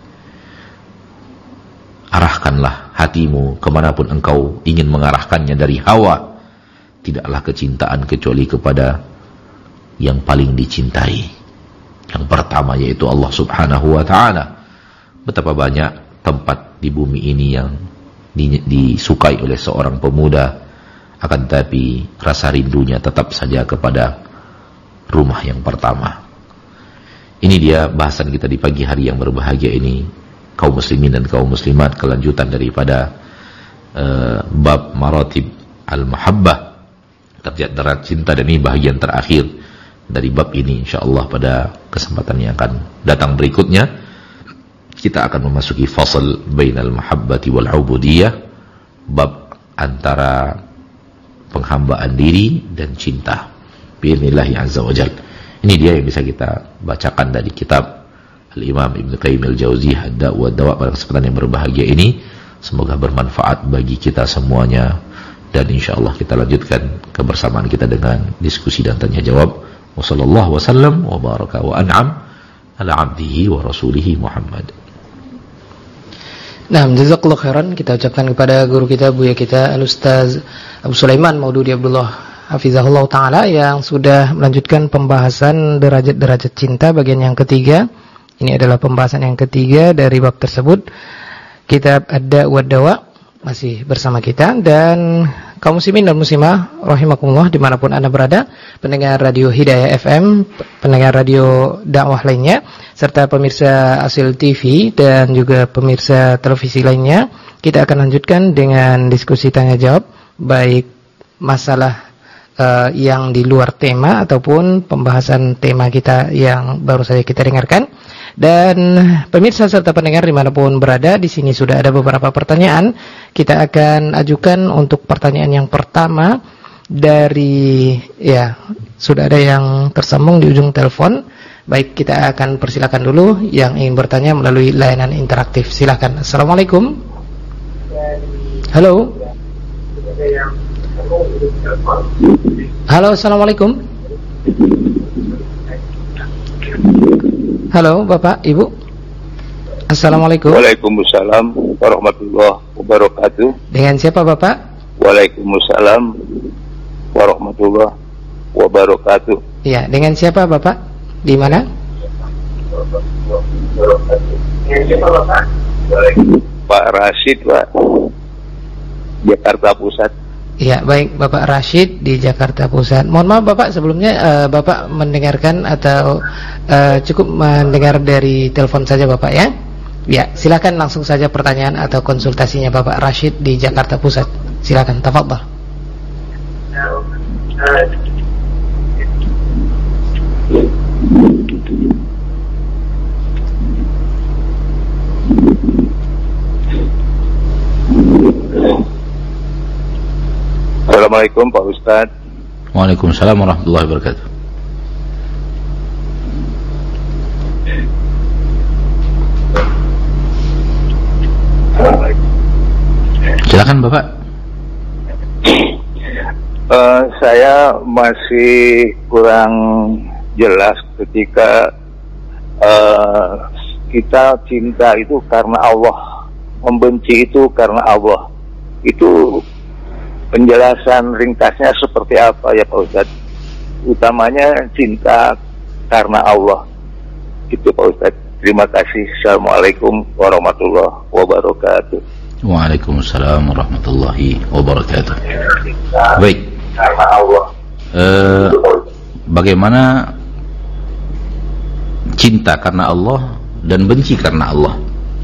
Arahkanlah hatimu kemanapun engkau ingin mengarahkannya dari hawa. Tidaklah kecintaan kecuali kepada yang paling dicintai, yang pertama yaitu Allah subhanahu wa ta'ala. Betapa banyak tempat di bumi ini yang disukai oleh seorang pemuda, akan tetapi rasa rindunya tetap saja kepada rumah yang pertama. Ini dia bahasan kita di pagi hari yang berbahagia ini, kaum muslimin dan kaum muslimat, kelanjutan daripada bab maratib al-mahabbah, derajat cinta, dan ini bahagian terakhir dari bab ini. InsyaAllah pada kesempatan yang akan datang berikutnya kita akan memasuki fasal bainal mahabbati wal ubudiyah, bab antara penghambaan diri dan cinta. Bi'idznillah azza wa jalla. Ini dia yang bisa kita bacakan dari kitab Al-Imam Ibn Qayyim Al-Jauziyah Ad-Da' wa Ad-Dawa' pada kesempatan yang berbahagia ini. Semoga bermanfaat bagi kita semuanya, dan insyaallah kita lanjutkan kebersamaan kita dengan diskusi dan tanya jawab. Wassallallahu wasallam wa baraka wa an'am ala 'abdihi wa rasulihi Muhammad. Nah, jazakallahu khairan kita ucapkan kepada guru kita, buya kita Al-Ustaz Abu Sulaiman Maududi Abdullah hafizahullah ta'ala yang sudah melanjutkan pembahasan derajat-derajat cinta bagian yang ketiga. Ini adalah pembahasan yang ketiga dari bab tersebut. Kitab Ad-Da' wa Ad-Dawa' masih bersama kita, dan kaum muslimin dan muslimah rahimakumullah dimanapun Anda berada, pendengar radio Hidayah FM, pendengar radio dakwah lainnya, serta pemirsa Asil TV dan juga pemirsa televisi lainnya. Kita akan lanjutkan dengan diskusi tanya jawab, baik masalah yang di luar tema ataupun pembahasan tema kita yang baru saja kita dengarkan. Dan pemirsa serta pendengar dimanapun berada, di sini sudah ada beberapa pertanyaan. Kita akan ajukan untuk pertanyaan yang pertama dari, sudah ada yang tersambung di ujung telepon. Baik, kita akan persilakan dulu yang ingin bertanya melalui layanan interaktif. Silakan. Assalamualaikum. Halo. Halo, assalamualaikum. Halo Bapak, Ibu. Assalamualaikum. Waalaikumsalam warahmatullahi wabarakatuh. Dengan siapa Bapak? Waalaikumsalam warahmatullahi wabarakatuh. Ya, dengan siapa Bapak? Di mana? Pak Rashid, Pak. Jakarta Pusat. Ya, baik Bapak Rashid di Jakarta Pusat. Mohon maaf Bapak, sebelumnya Bapak mendengarkan atau cukup mendengar dari telepon saja Bapak ya? Ya, silakan langsung saja pertanyaan atau konsultasinya Bapak Rashid di Jakarta Pusat. Silakan, tafadhol. Assalamualaikum Pak Ustaz. Waalaikumsalam warahmatullahi wabarakatuh. Silakan Bapak. Saya masih kurang jelas ketika kita cinta itu karena Allah, membenci itu karena Allah. Itu penjelasan ringkasnya seperti apa ya Pak Ustadz? Utamanya cinta karena Allah. Itu Pak Ustadz. Terima kasih. Assalamualaikum warahmatullahi wabarakatuh. Waalaikumsalam warahmatullahi wabarakatuh. Baik. Karena Allah. Bagaimana cinta karena Allah dan benci karena Allah?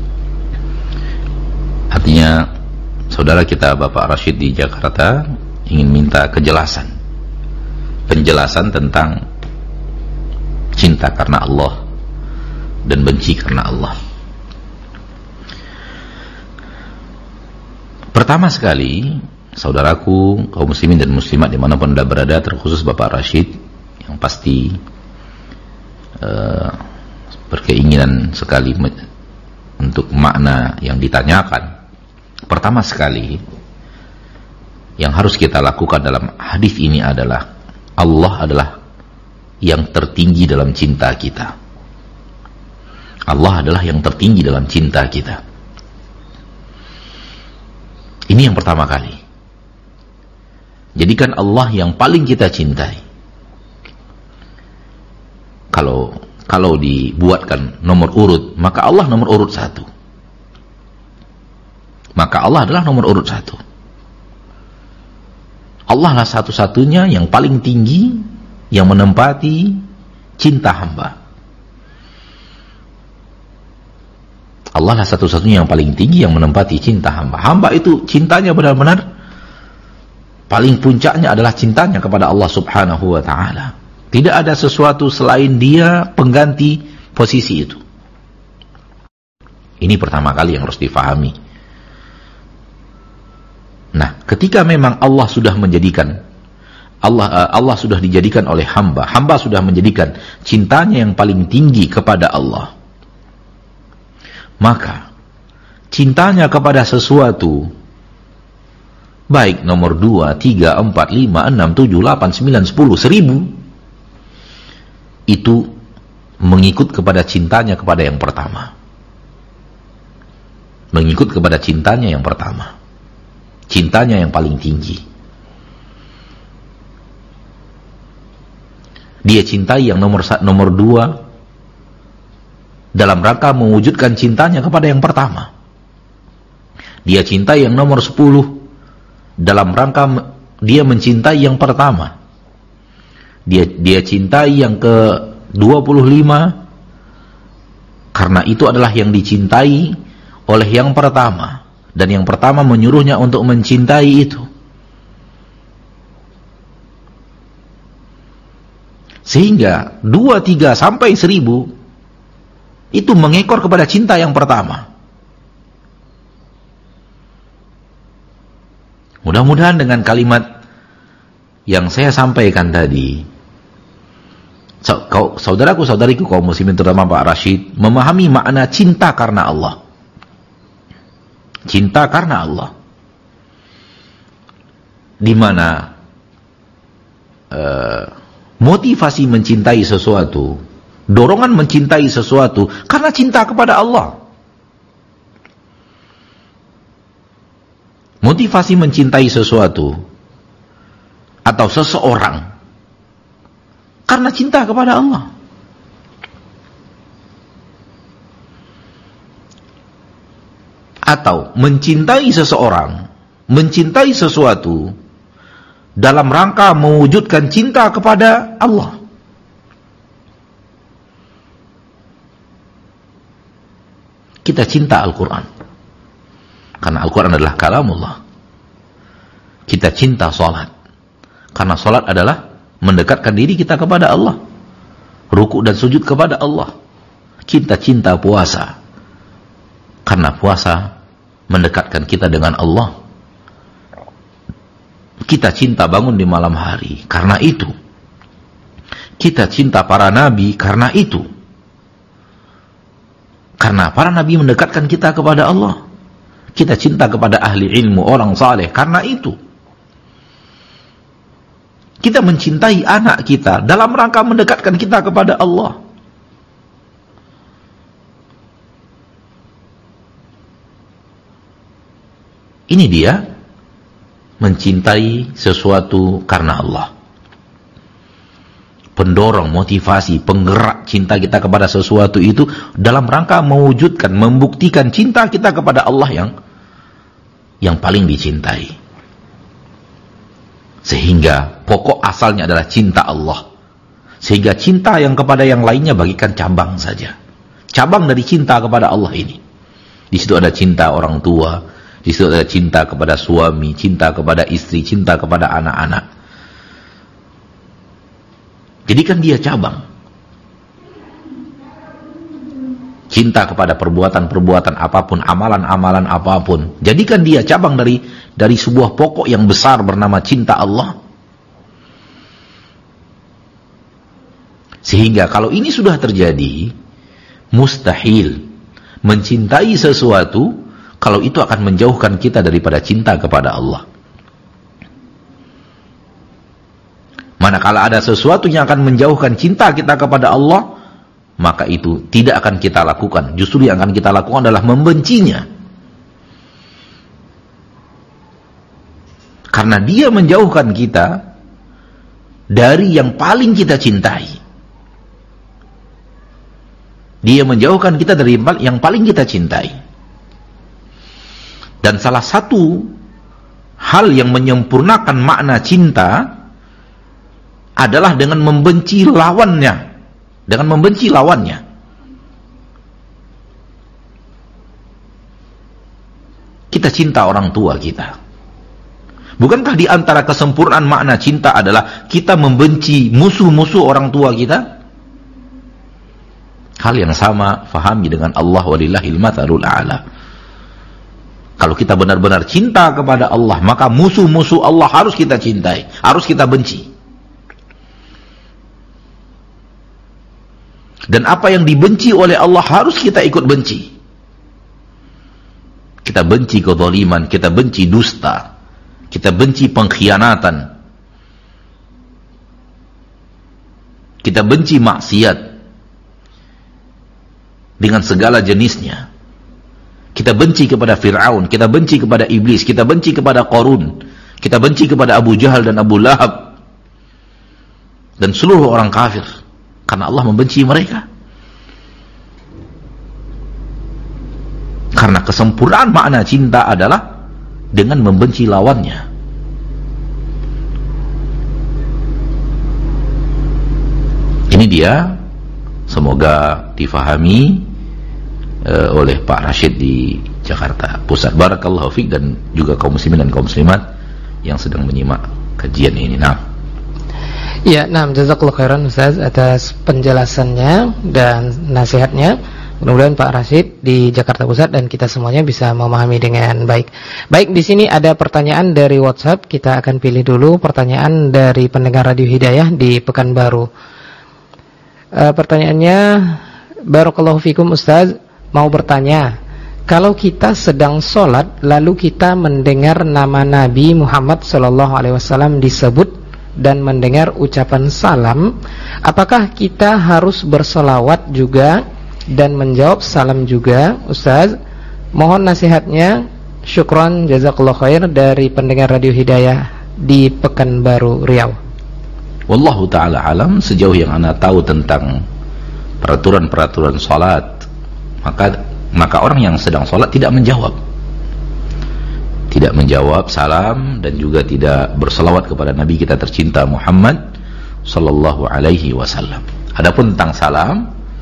Artinya saudara kita Bapak Rashid di Jakarta ingin minta penjelasan tentang cinta karena Allah dan benci karena Allah. Pertama sekali, saudaraku kaum muslimin dan muslimat dimanapun Anda berada, terkhusus Bapak Rashid yang pasti berkeinginan sekali untuk makna yang ditanyakan. Pertama sekali yang harus kita lakukan dalam hadis ini adalah Allah adalah yang tertinggi dalam cinta kita. Allah adalah yang tertinggi dalam cinta kita. Ini yang pertama kali. Jadikan Allah yang paling kita cintai. Kalau dibuatkan nomor urut, maka Allah nomor urut 1. Maka Allah adalah nomor urut 1. Allah lah satu-satunya yang paling tinggi yang menempati cinta hamba. Allah lah satu-satunya yang paling tinggi yang menempati cinta hamba. Hamba itu cintanya benar-benar paling puncaknya adalah cintanya kepada Allah Subhanahu wa ta'ala. Tidak ada sesuatu selain Dia pengganti posisi itu. Ini pertama kali yang harus difahami. Nah, ketika memang Allah sudah menjadikan Allah sudah dijadikan oleh hamba sudah menjadikan cintanya yang paling tinggi kepada Allah, maka cintanya kepada sesuatu, baik nomor 2, 3, 4, 5, 6, 7, 8, 9, 10, 1000, itu mengikut kepada cintanya kepada yang pertama. Mengikut kepada cintanya yang pertama. Cintanya yang paling tinggi. Dia cintai yang nomor 2 dalam rangka mewujudkan cintanya kepada yang pertama. Dia cintai yang nomor 10 dalam rangka dia mencintai yang pertama. Dia cintai yang ke-25 karena itu adalah yang dicintai oleh yang pertama, dan yang pertama menyuruhnya untuk mencintai itu. Sehingga 2, 3 sampai 1000 itu mengekor kepada cinta yang pertama. Mudah-mudahan dengan kalimat yang saya sampaikan tadi, saudaraku saudariku kaum muslimin, terutama Pak Rashid, memahami makna cinta karena Allah. Cinta karena Allah, di mana motivasi mencintai sesuatu, dorongan mencintai sesuatu karena cinta kepada Allah. Motivasi mencintai sesuatu atau seseorang karena cinta kepada Allah. Atau mencintai seseorang, mencintai sesuatu dalam rangka mewujudkan cinta kepada Allah. Kita cinta Al-Quran karena Al-Quran adalah kalamullah. Kita cinta salat karena salat adalah mendekatkan diri kita kepada Allah, ruku dan sujud kepada Allah. Kita cinta puasa karena puasa mendekatkan kita dengan Allah. Kita cinta bangun di malam hari karena itu. Kita cinta para nabi karena itu. Karena para nabi mendekatkan kita kepada Allah. Kita cinta kepada ahli ilmu, orang saleh karena itu. Kita mencintai anak kita dalam rangka mendekatkan kita kepada Allah. Ini dia mencintai sesuatu karena Allah. Pendorong, motivasi, penggerak cinta kita kepada sesuatu itu dalam rangka mewujudkan, membuktikan cinta kita kepada Allah yang paling dicintai. Sehingga pokok asalnya adalah cinta Allah. Sehingga cinta yang kepada yang lainnya bagikan cabang saja. Cabang dari cinta kepada Allah ini. Di situ ada cinta orang tua, di situ ada cinta kepada suami, cinta kepada istri, cinta kepada anak-anak. Jadikan dia cabang. Cinta kepada perbuatan-perbuatan apapun, amalan-amalan apapun. Jadikan dia cabang dari sebuah pokok yang besar bernama cinta Allah. Sehingga kalau ini sudah terjadi, mustahil mencintai sesuatu kalau itu akan menjauhkan kita daripada cinta kepada Allah. Manakala ada sesuatu yang akan menjauhkan cinta kita kepada Allah, maka itu tidak akan kita lakukan. Justru yang akan kita lakukan adalah membencinya. Karena dia menjauhkan kita dari yang paling kita cintai. Dia menjauhkan kita dari yang paling kita cintai. Dan salah satu hal yang menyempurnakan makna cinta adalah dengan membenci lawannya. Dengan membenci lawannya. Kita cinta orang tua kita. Bukankah di antara kesempurnaan makna cinta adalah kita membenci musuh-musuh orang tua kita? Hal yang sama fahami dengan Allah, walillahil matsalul a'la. Kalau kita benar-benar cinta kepada Allah, maka musuh-musuh Allah harus kita cintai, harus kita benci. Dan apa yang dibenci oleh Allah harus kita ikut benci. Kita benci kezaliman, kita benci dusta, kita benci pengkhianatan, kita benci maksiat dengan segala jenisnya. Kita benci kepada Fir'aun, kita benci kepada Iblis, kita benci kepada Qarun, kita benci kepada Abu Jahal dan Abu Lahab dan seluruh orang kafir. Karena Allah membenci mereka. Karena kesempurnaan makna cinta adalah dengan membenci lawannya. Ini dia semoga difahami oleh Pak Rashid di Jakarta Pusat. Barakallahu fiik, dan juga kaum muslimin dan kaum muslimat yang sedang menyimak kajian ini. Ya, jazakallahu khairan Ustaz atas penjelasannya dan nasihatnya. Mudah-mudahan Pak Rashid di Jakarta Pusat dan kita semuanya bisa memahami dengan baik. Baik, di sini ada pertanyaan dari WhatsApp. Kita akan pilih dulu pertanyaan dari pendengar Radio Hidayah di Pekanbaru. Pertanyaannya, barakallahu fikum Ustaz, mau bertanya, kalau kita sedang sholat lalu kita mendengar nama Nabi Muhammad SAW disebut dan mendengar ucapan salam, apakah kita harus bersolawat juga dan menjawab salam juga Ustaz? Mohon nasihatnya. Syukran, jazakallahu khair, dari pendengar Radio Hidayah di Pekanbaru, Riau. Wallahu ta'ala alam. Sejauh yang ana tahu tentang peraturan-peraturan salat, maka orang yang sedang salat tidak menjawab salam dan juga tidak berselawat kepada Nabi kita tercinta Muhammad sallallahu alaihi wasallam. Adapun tentang salam,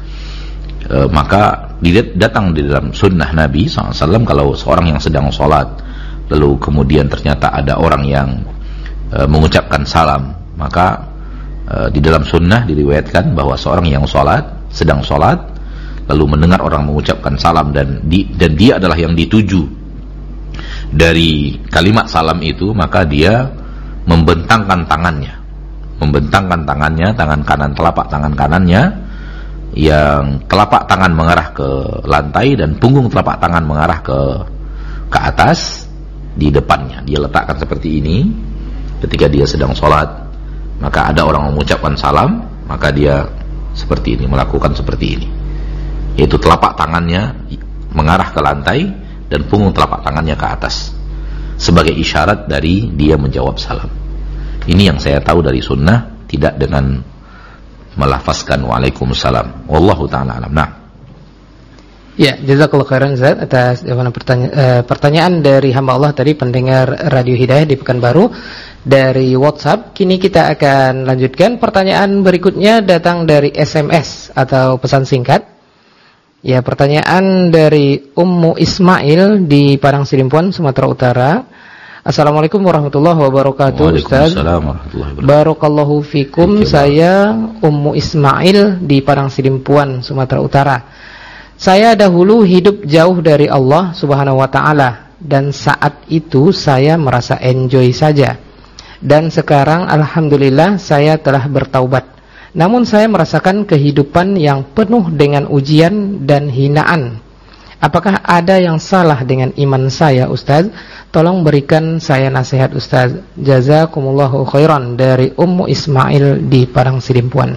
maka datang di dalam sunnah Nabi SAW, kalau seorang yang sedang sholat lalu kemudian ternyata ada orang yang mengucapkan salam, maka di dalam sunnah diriwayatkan bahwa seorang yang sedang sholat lalu mendengar orang mengucapkan salam dan dia adalah yang dituju dari kalimat salam itu, maka dia membentangkan tangannya, tangan kanan, telapak tangan kanannya, yang telapak tangan mengarah ke lantai dan punggung telapak tangan mengarah ke atas di depannya. Dia letakkan seperti ini ketika dia sedang sholat. Maka ada orang mengucapkan salam, maka dia seperti ini, melakukan seperti ini, yaitu telapak tangannya mengarah ke lantai dan punggung telapak tangannya ke atas sebagai isyarat dari dia menjawab salam. Ini yang saya tahu dari sunnah, tidak dengan melafazkan waalaikumsalam. Wallahu ta'ala alam. Ya, jazakallahu khairan Ustaz atas pertanyaan dari hamba Allah tadi, pendengar Radio Hidayah di Pekanbaru dari WhatsApp. Kini kita akan lanjutkan. Pertanyaan berikutnya datang dari SMS atau pesan singkat. Ya, pertanyaan dari Ummu Ismail di Padang Sidimpuan, Sumatera Utara. Assalamualaikum warahmatullahi wabarakatuh Ustaz. Barakallahu fikum. Saya Ummu Ismail di Padang Sidimpuan, Sumatera Utara. Saya dahulu hidup jauh dari Allah Subhanahu wa taala dan saat itu saya merasa enjoy saja. Dan sekarang alhamdulillah saya telah bertaubat. Namun saya merasakan kehidupan yang penuh dengan ujian dan hinaan. Apakah ada yang salah dengan iman saya Ustaz? Tolong berikan saya nasihat Ustaz. Jazakumullahu khairan, dari Ummu Ismail di Padang Sidimpuan.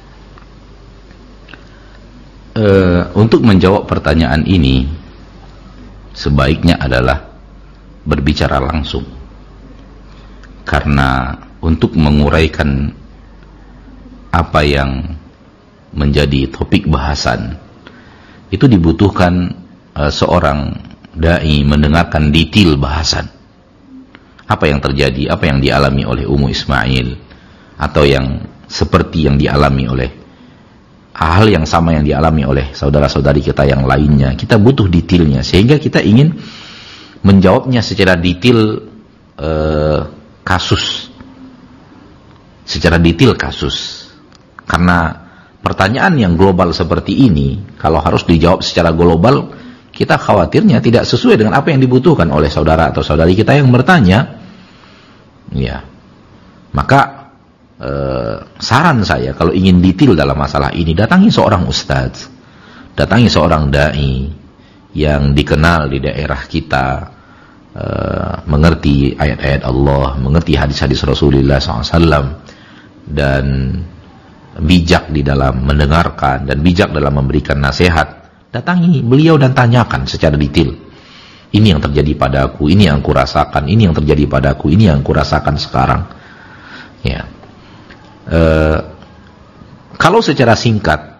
Untuk menjawab pertanyaan ini, sebaiknya adalah berbicara langsung. Karena untuk menguraikan apa yang menjadi topik bahasan, itu dibutuhkan seorang dai mendengarkan detail bahasan. Apa yang terjadi, apa yang dialami oleh Ummu Ismail, atau yang seperti yang dialami oleh hal yang sama yang dialami oleh saudara-saudari kita yang lainnya. Kita butuh detailnya, sehingga kita ingin menjawabnya secara detail, kasus. Secara detail kasus. Karena pertanyaan yang global seperti ini, kalau harus dijawab secara global, kita khawatirnya tidak sesuai dengan apa yang dibutuhkan oleh saudara atau saudari kita yang bertanya. Ya, maka saran saya, kalau ingin detail dalam masalah ini, datangi seorang ustaz, datangi seorang dai yang dikenal di daerah kita, mengerti ayat-ayat Allah, mengerti hadis-hadis Rasulullah SAW, dan bijak di dalam mendengarkan dan bijak dalam memberikan nasihat. Datangi beliau dan tanyakan secara detail. Ini yang terjadi padaku, ini yang aku rasakan, ini yang terjadi padaku, ini yang aku rasakan sekarang. Ya. Kalau secara singkat,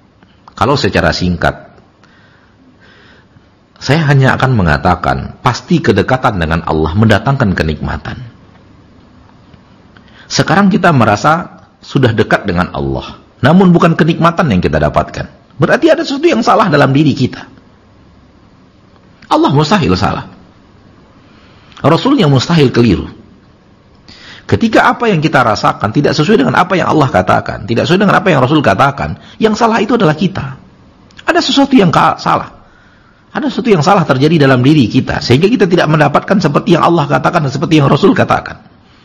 saya hanya akan mengatakan, pasti kedekatan dengan Allah mendatangkan kenikmatan. Sekarang kita merasa sudah dekat dengan Allah, namun bukan kenikmatan yang kita dapatkan, berarti ada sesuatu yang salah dalam diri kita. Allah mustahil salah, Rasulnya mustahil keliru. Ketika apa yang kita rasakan tidak sesuai dengan apa yang Allah katakan, tidak sesuai dengan apa yang Rasul katakan, yang salah itu adalah kita. Ada sesuatu yang salah. Ada sesuatu yang salah terjadi dalam diri kita, sehingga kita tidak mendapatkan seperti yang Allah katakan dan seperti yang Rasul katakan.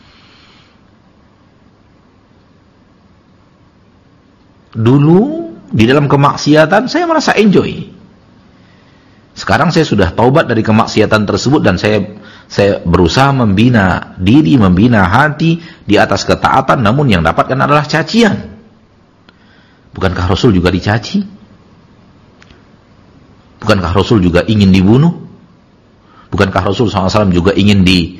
Dulu di dalam kemaksiatan saya merasa enjoy. Sekarang saya sudah taubat dari kemaksiatan tersebut dan saya berusaha membina diri, membina hati di atas ketaatan, namun yang dapatkan adalah cacian. Bukankah Rasul juga dicaci? Bukankah Rasul juga ingin dibunuh? Bukankah Rasul SAW juga ingin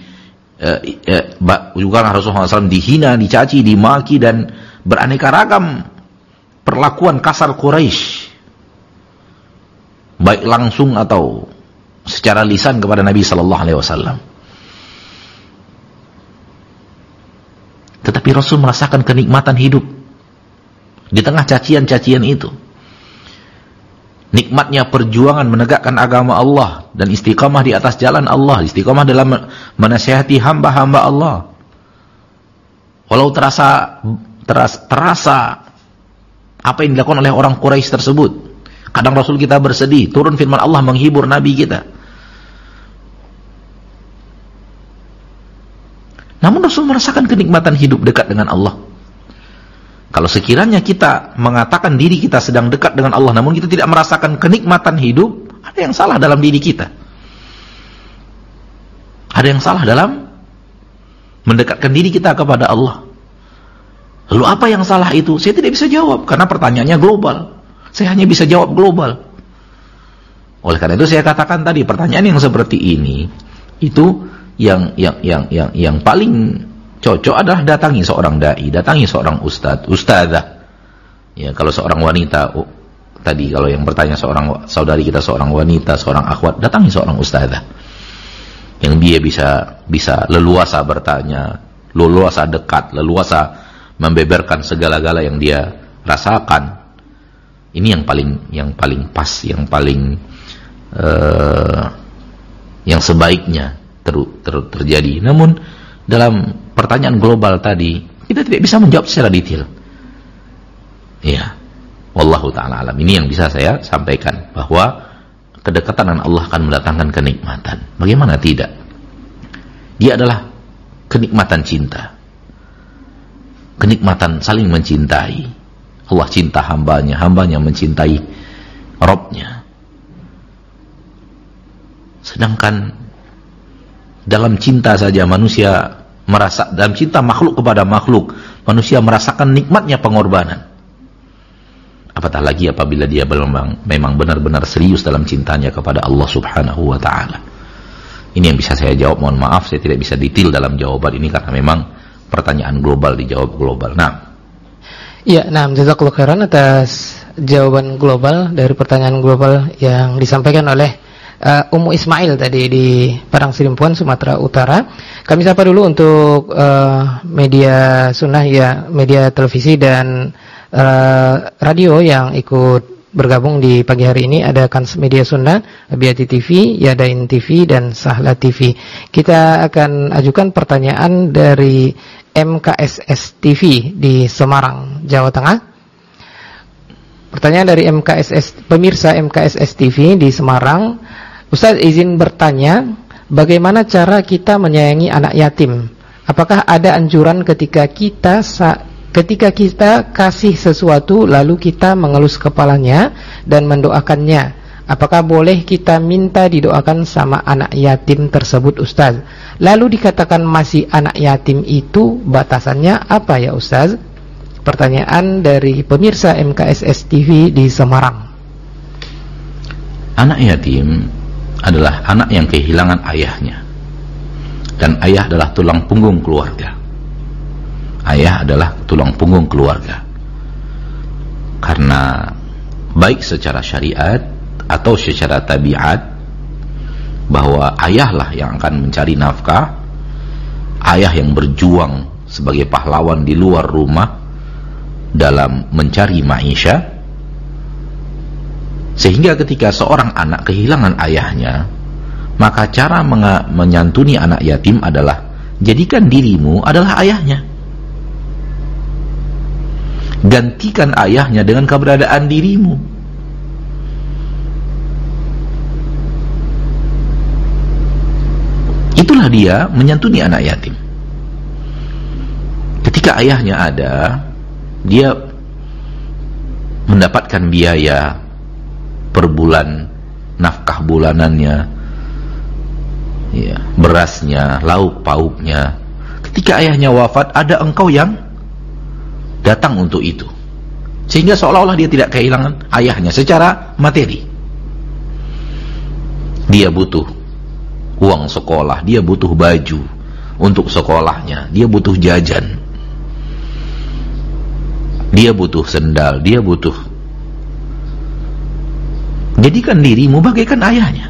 bukankah Rasul SAW dihina, dicaci, dimaki, dan beraneka ragam perlakuan kasar Quraisy, baik langsung atau secara lisan kepada Nabi Sallallahu Alaihi Wasallam. Tetapi Rasul merasakan kenikmatan hidup di tengah cacian-cacian itu. Nikmatnya perjuangan menegakkan agama Allah dan istiqamah di atas jalan Allah, istiqamah dalam menasihati hamba-hamba Allah. Walau terasa apa yang dilakukan oleh orang Quraisy tersebut. Kadang Rasul kita bersedih, turun firman Allah menghibur Nabi kita. Namun Rasul merasakan kenikmatan hidup dekat dengan Allah. Kalau sekiranya kita mengatakan diri kita sedang dekat dengan Allah, namun kita tidak merasakan kenikmatan hidup, ada yang salah dalam diri kita. Ada yang salah dalam mendekatkan diri kita kepada Allah. Lalu apa yang salah itu? Saya tidak bisa jawab, karena pertanyaannya global. Saya hanya bisa jawab global. Oleh karena itu saya katakan tadi, pertanyaan yang seperti ini, itu yang paling cocok adalah datangi seorang dai, datangi seorang ustadzah. Ya, kalau seorang wanita, tadi kalau yang bertanya seorang saudari kita, seorang wanita, seorang akhwat, datangi seorang ustadzah. Yang dia bisa leluasa bertanya, leluasa dekat, leluasa membeberkan segala-gala yang dia rasakan. Ini yang paling pas, yang paling yang sebaiknya terjadi. Namun dalam pertanyaan global tadi kita tidak bisa menjawab secara detail. Ya, wallahu taala alam. Ini yang bisa saya sampaikan, bahwa kedekatan dengan Allah akan mendatangkan kenikmatan. Bagaimana tidak? Dia adalah kenikmatan cinta. Kenikmatan saling mencintai. Allah cinta hambanya, hambanya mencintai Rabbnya. Sedangkan dalam cinta saja manusia merasa, dalam cinta makhluk kepada makhluk, manusia merasakan nikmatnya pengorbanan. Apatah lagi apabila dia memang benar-benar serius dalam cintanya kepada Allah Subhanahu wa ta'ala. Ini yang bisa saya jawab. Mohon maaf saya tidak bisa detail dalam jawaban ini, karena memang pertanyaan global dijawab global. Ya, jazakallahu khairan atas jawaban global dari pertanyaan global yang disampaikan oleh Ummu Ismail tadi di Padang Sirimpuan, Sumatera Utara. Kami sapa dulu untuk media sunnah, ya, media televisi dan radio yang ikut bergabung di pagi hari ini. Ada Kans Media Sunnah, Abiyati TV, Yadain TV, dan Sahla TV. Kita akan ajukan pertanyaan dari MKSS TV di Semarang, Jawa Tengah. Pertanyaan dari pemirsa MKSS TV di Semarang. Ustaz izin bertanya, bagaimana cara kita menyayangi anak yatim? Apakah ada anjuran ketika kita kasih sesuatu lalu kita mengelus kepalanya dan mendoakannya? Apakah boleh kita minta didoakan sama anak yatim tersebut, Ustaz? Lalu dikatakan masih anak yatim itu batasannya apa ya, Ustaz? Pertanyaan dari pemirsa MKSS TV di Semarang. Anak yatim adalah anak yang kehilangan ayahnya, dan ayah adalah tulang punggung keluarga. Ayah adalah tulang punggung keluarga, karena baik secara syariat atau secara tabiat, bahwa ayahlah yang akan mencari nafkah, ayah yang berjuang sebagai pahlawan di luar rumah, dalam mencari maisha, sehingga ketika seorang anak kehilangan ayahnya, maka cara menyantuni anak yatim adalah jadikan dirimu adalah ayahnya. Gantikan ayahnya dengan keberadaan dirimu. Itulah dia menyantuni anak yatim. Ketika ayahnya ada, dia mendapatkan biaya per bulan, nafkah bulanannya, ya, berasnya, lauk pauknya. Ketika ayahnya wafat, ada engkau yang datang untuk itu, sehingga seolah-olah dia tidak kehilangan ayahnya secara materi. Dia butuh uang sekolah, dia butuh baju untuk sekolahnya, dia butuh jajan, dia butuh sendal, dia butuh. Jadikan dirimu bagaikan ayahnya,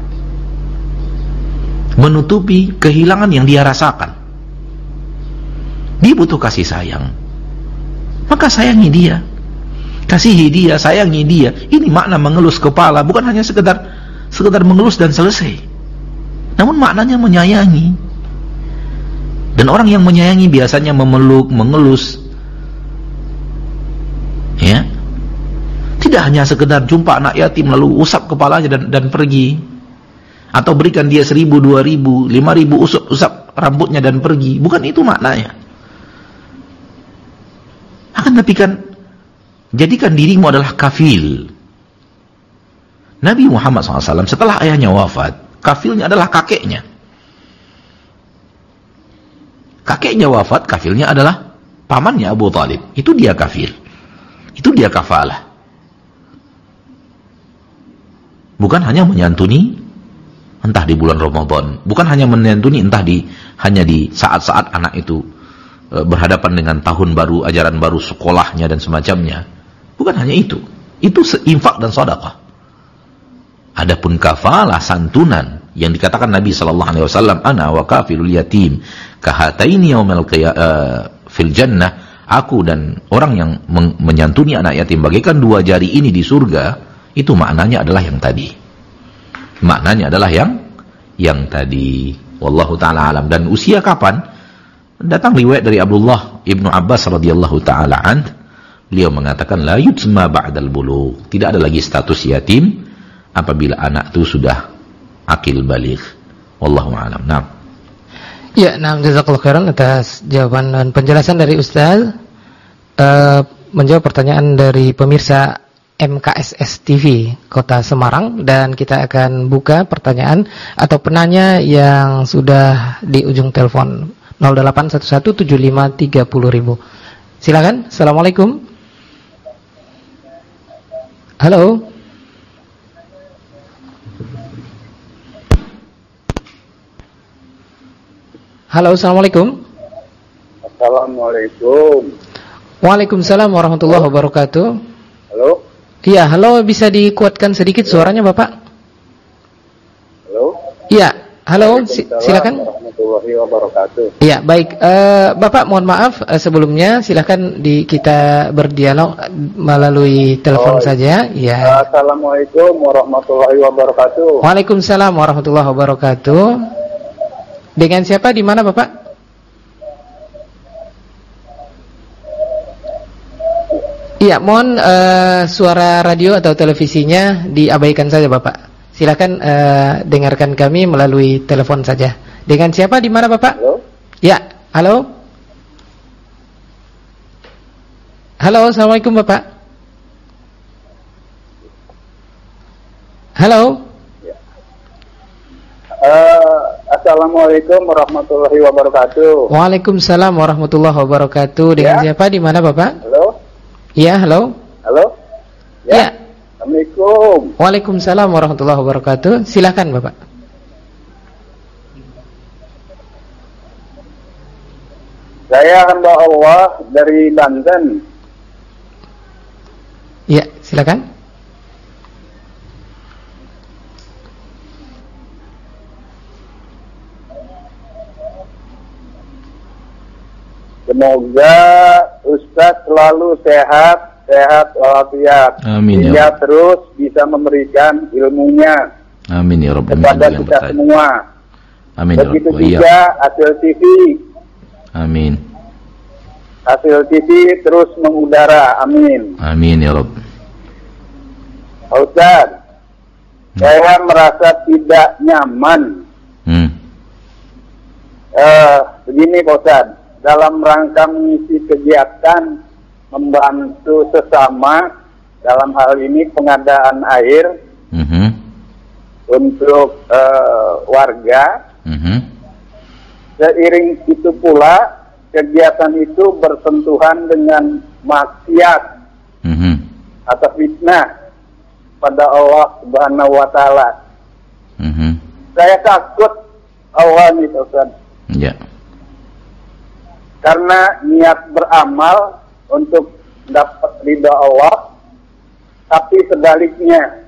menutupi kehilangan yang dia rasakan. Dia butuh kasih sayang, maka sayangi dia, kasihi dia, sayangi dia. Ini makna mengelus kepala, bukan hanya sekedar mengelus dan selesai, namun maknanya menyayangi. Dan orang yang menyayangi biasanya memeluk, mengelus, ya. Tidak hanya sekedar jumpa anak yatim lalu usap kepalanya dan pergi, atau berikan dia 1.000, 2.000, 5.000 usap rambutnya dan pergi. Bukan itu maknanya. Akan tapi kan, jadikan dirimu adalah kafil. Nabi Muhammad SAW setelah ayahnya wafat, kafilnya adalah kakeknya. Kakeknya wafat, kafilnya adalah pamannya Abu Talib. Itu dia kafil, itu dia kafalah. Bukan hanya menyantuni entah di bulan Ramadan, bukan hanya menyantuni entah hanya di saat-saat anak itu berhadapan dengan tahun baru, ajaran baru, sekolahnya dan semacamnya. Bukan hanya itu infak dan sedekah. Adapun kafalah, santunan, yang dikatakan Nabi SAW, ana wa kafilul yatim kahataini yaumal fil jannah, aku dan orang yang menyantuni anak yatim bagaikan dua jari ini di surga. Itu maknanya adalah yang tadi. Maknanya adalah yang tadi. Wallahu ta'ala alam. Dan usia kapan? Datang riwayat dari Abdullah Ibnu Abbas radhiyallahu ta'ala anhu. Beliau mengatakan, la yutsma ba'dal bulugh. Tidak ada lagi status yatim apabila anak itu sudah akil baligh. Wallahu a'lam. Nah. Ya, jazakallahu khairan atas jawaban dan penjelasan dari Ustaz. Menjawab pertanyaan dari pemirsa MKSS TV Kota Semarang, dan kita akan buka pertanyaan atau penanya yang sudah di ujung telepon 08117530.000. Silakan. Assalamualaikum. Halo. Halo, assalamualaikum. Assalamualaikum. Waalaikumsalam warahmatullahi wabarakatuh. Halo. Iya, halo, bisa dikuatkan sedikit suaranya, Bapak? Halo. Iya, halo, silakan. Warahmatullahi wabarakatuh. Iya, baik. Bapak, mohon maaf sebelumnya, silakan kita berdialog melalui telepon saja. Ya. Assalamualaikum warahmatullahi wabarakatuh. Waalaikumsalam warahmatullahi wabarakatuh. Dengan siapa, di mana, Bapak? Iya, mohon suara radio atau televisinya diabaikan saja, Bapak. Silakan dengarkan kami melalui telepon saja. Dengan siapa, di mana, Bapak? Halo. Ya, halo. Halo, assalamualaikum, Bapak. Halo. Ya. Assalamualaikum warahmatullahi wabarakatuh. Waalaikumsalam warahmatullahi wabarakatuh. Dengan siapa, di mana, Bapak? Halo. Ya, halo. Halo. Ya. Assalamualaikum. Waalaikumsalam warahmatullahi wabarakatuh. Silakan, Bapak. Saya hamba Allah dari Banten. Ya, silakan. Semoga Ustadz selalu sehat walafiat. Amin Dia ya. terus bisa memberikan ilmunya Amin ya Rabb. kepada kita semua. Amin ya Begitu Rabb. Iya. juga hasil TV. Amin. Hasil TV terus mengudara. Amin. Amin ya Rabb. Pak Ustadz, saya merasa tidak nyaman. Begini Pak Ustadz, dalam rangka mengisi kegiatan membantu sesama, dalam hal ini pengadaan air untuk warga. Seiring itu pula kegiatan itu bersentuhan dengan maksiat atau fitnah pada Allah Subhanahu wa Ta'ala. Saya takut awalnya Ustaz. Ya. Karena niat beramal untuk dapat ridha Allah, tapi sebaliknya.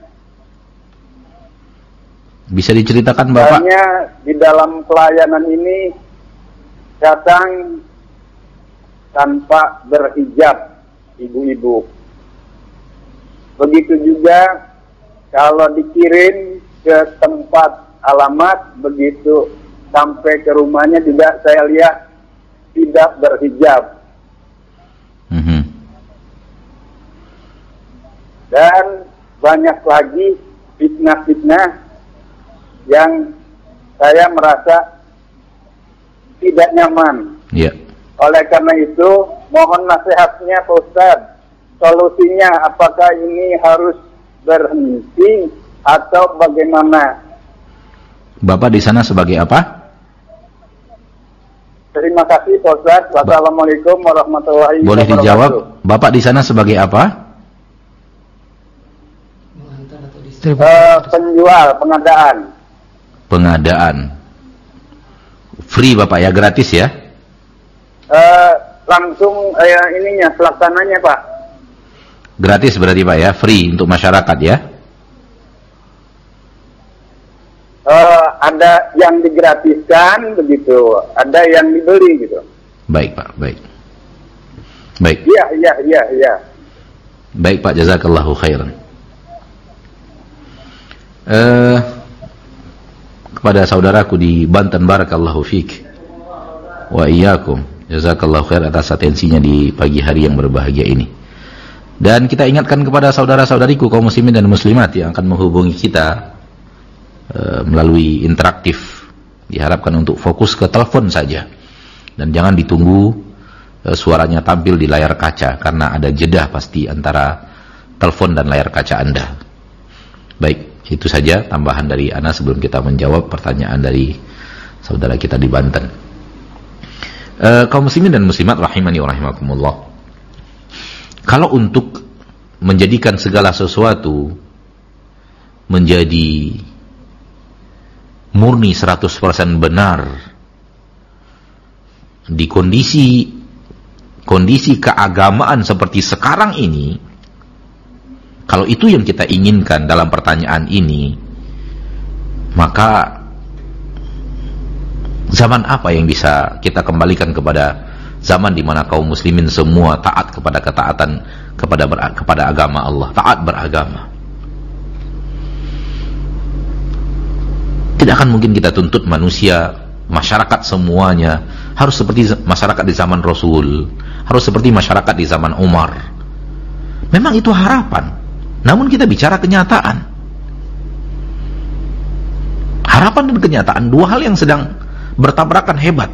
Bisa diceritakan Bapak? Misalnya di dalam pelayanan ini datang tanpa berhijab ibu-ibu. Begitu juga kalau dikirim ke tempat alamat, begitu sampai ke rumahnya juga saya lihat tidak berhijab. Dan banyak lagi fitnah-fitnah yang saya merasa tidak nyaman. Ya. Oleh karena itu, mohon nasihatnya Pak Ustadz. Solusinya apakah ini harus berhenti atau bagaimana? Bapak di sana sebagai apa? Terima kasih Pak Ustadz. Wassalamualaikum warahmatullahi wabarakatuh. Boleh dijawab, Bapak di sana sebagai apa? Penjual, pengadaan. Pengadaan. Free Bapak ya, gratis ya? Langsung ininya, pelaksananya Pak. Gratis berarti Pak ya, free untuk masyarakat ya? Ada yang digratiskan begitu, ada yang dibeli gitu. Baik Pak, baik. Baik. Iya. Baik Pak, jazakallahu khairan. Kepada saudaraku di Banten, barakallahu fiik wa iyyakum, jazakallahu khair atas atensinya di pagi hari yang berbahagia ini. Dan kita ingatkan kepada saudara-saudariku kaum muslimin dan muslimat yang akan menghubungi kita melalui interaktif, diharapkan untuk fokus ke telepon saja dan jangan ditunggu suaranya tampil di layar kaca, karena ada jeda pasti antara telepon dan layar kaca Anda. Baik, itu saja tambahan dari Ana sebelum kita menjawab pertanyaan dari saudara kita di Banten. Kaum muslimin dan muslimat rahimani wa rahimakumullah, kalau untuk menjadikan segala sesuatu menjadi murni 100% benar di kondisi keagamaan seperti sekarang ini, kalau itu yang kita inginkan dalam pertanyaan ini, maka zaman apa yang bisa kita kembalikan kepada zaman di mana kaum muslimin semua taat kepada ketaatan kepada agama Allah, taat beragama. Tidak akan mungkin kita tuntut manusia, masyarakat semuanya harus seperti masyarakat di zaman Rasul, harus seperti masyarakat di zaman Umar. Memang itu harapan, namun kita bicara kenyataan. Harapan dan kenyataan dua hal yang sedang bertabrakan hebat.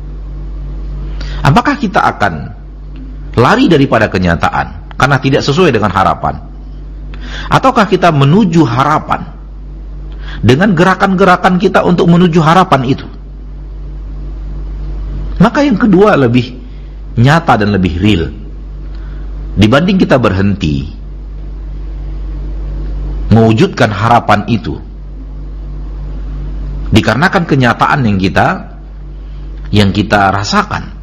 Apakah kita akan lari daripada kenyataan karena tidak sesuai dengan harapan, ataukah kita menuju harapan dengan gerakan-gerakan kita untuk menuju harapan itu? Maka yang kedua lebih nyata dan lebih real dibanding kita berhenti mewujudkan harapan itu dikarenakan kenyataan yang kita rasakan.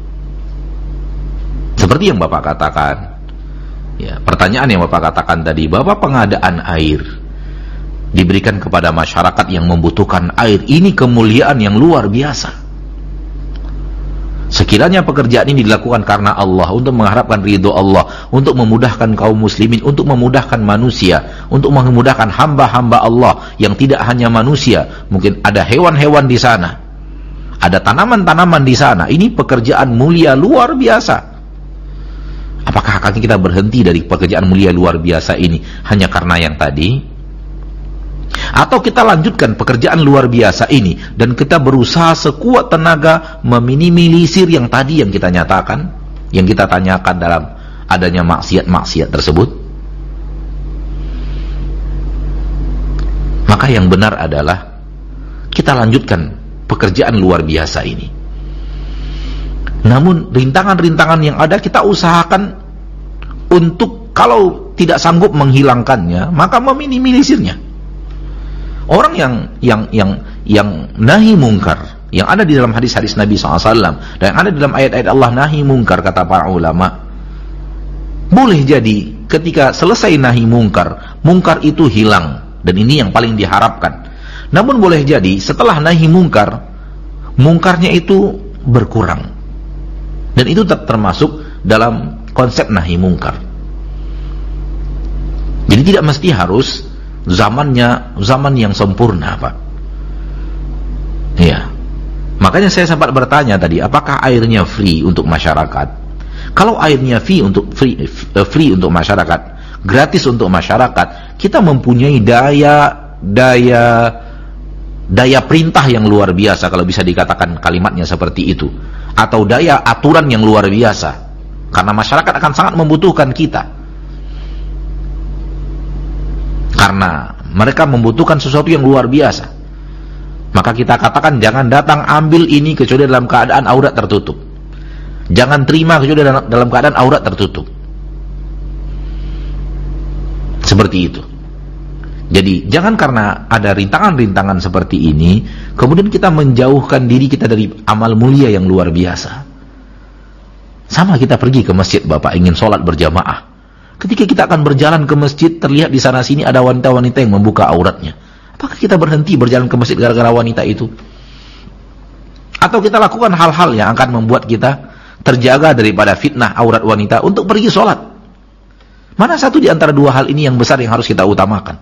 Seperti yang Bapak katakan, ya, pertanyaan yang Bapak katakan tadi, bahwa pengadaan air diberikan kepada masyarakat yang membutuhkan air, ini kemuliaan yang luar biasa. Sekiranya pekerjaan ini dilakukan karena Allah, untuk mengharapkan ridho Allah, untuk memudahkan kaum muslimin, untuk memudahkan manusia, untuk memudahkan hamba-hamba Allah yang tidak hanya manusia, mungkin ada hewan-hewan di sana, ada tanaman-tanaman di sana. Ini pekerjaan mulia luar biasa. Apakah akan kita berhenti dari pekerjaan mulia luar biasa ini hanya karena yang tadi? Atau kita lanjutkan pekerjaan luar biasa ini dan kita berusaha sekuat tenaga meminimalisir yang tadi yang kita nyatakan, yang kita tanyakan dalam adanya maksiat-maksiat tersebut? Maka yang benar adalah kita lanjutkan pekerjaan luar biasa ini. Namun rintangan-rintangan yang ada kita usahakan untuk, kalau tidak sanggup menghilangkannya, maka meminimalisirnya. Orang yang nahi mungkar, yang ada di dalam hadis-hadis Nabi SAW dan yang ada di dalam ayat-ayat Allah nahi mungkar, kata para ulama, boleh jadi ketika selesai nahi mungkar, mungkar itu hilang, dan ini yang paling diharapkan. Namun boleh jadi setelah nahi mungkar, mungkarnya itu berkurang, dan itu termasuk dalam konsep nahi mungkar. Jadi tidak mesti harus zaman yang sempurna, Pak. Iya. Makanya saya sempat bertanya tadi, apakah airnya free untuk masyarakat? Kalau airnya free untuk masyarakat, gratis untuk masyarakat, kita mempunyai daya perintah yang luar biasa, kalau bisa dikatakan kalimatnya seperti itu, atau daya aturan yang luar biasa, karena masyarakat akan sangat membutuhkan kita. Karena mereka membutuhkan sesuatu yang luar biasa, maka kita katakan jangan datang ambil ini kecuali dalam keadaan aurat tertutup, jangan terima kecuali dalam keadaan aurat tertutup. Seperti itu. Jadi jangan karena ada rintangan-rintangan seperti ini kemudian kita menjauhkan diri kita dari amal mulia yang luar biasa. Sama kita pergi ke masjid, Bapak, ingin sholat berjamaah. Ketika kita akan berjalan ke masjid, terlihat di sana sini ada wanita-wanita yang membuka auratnya. Apakah kita berhenti berjalan ke masjid gara-gara wanita itu? Atau kita lakukan hal-hal yang akan membuat kita terjaga daripada fitnah aurat wanita untuk pergi sholat? Mana satu di antara dua hal ini yang besar yang harus kita utamakan?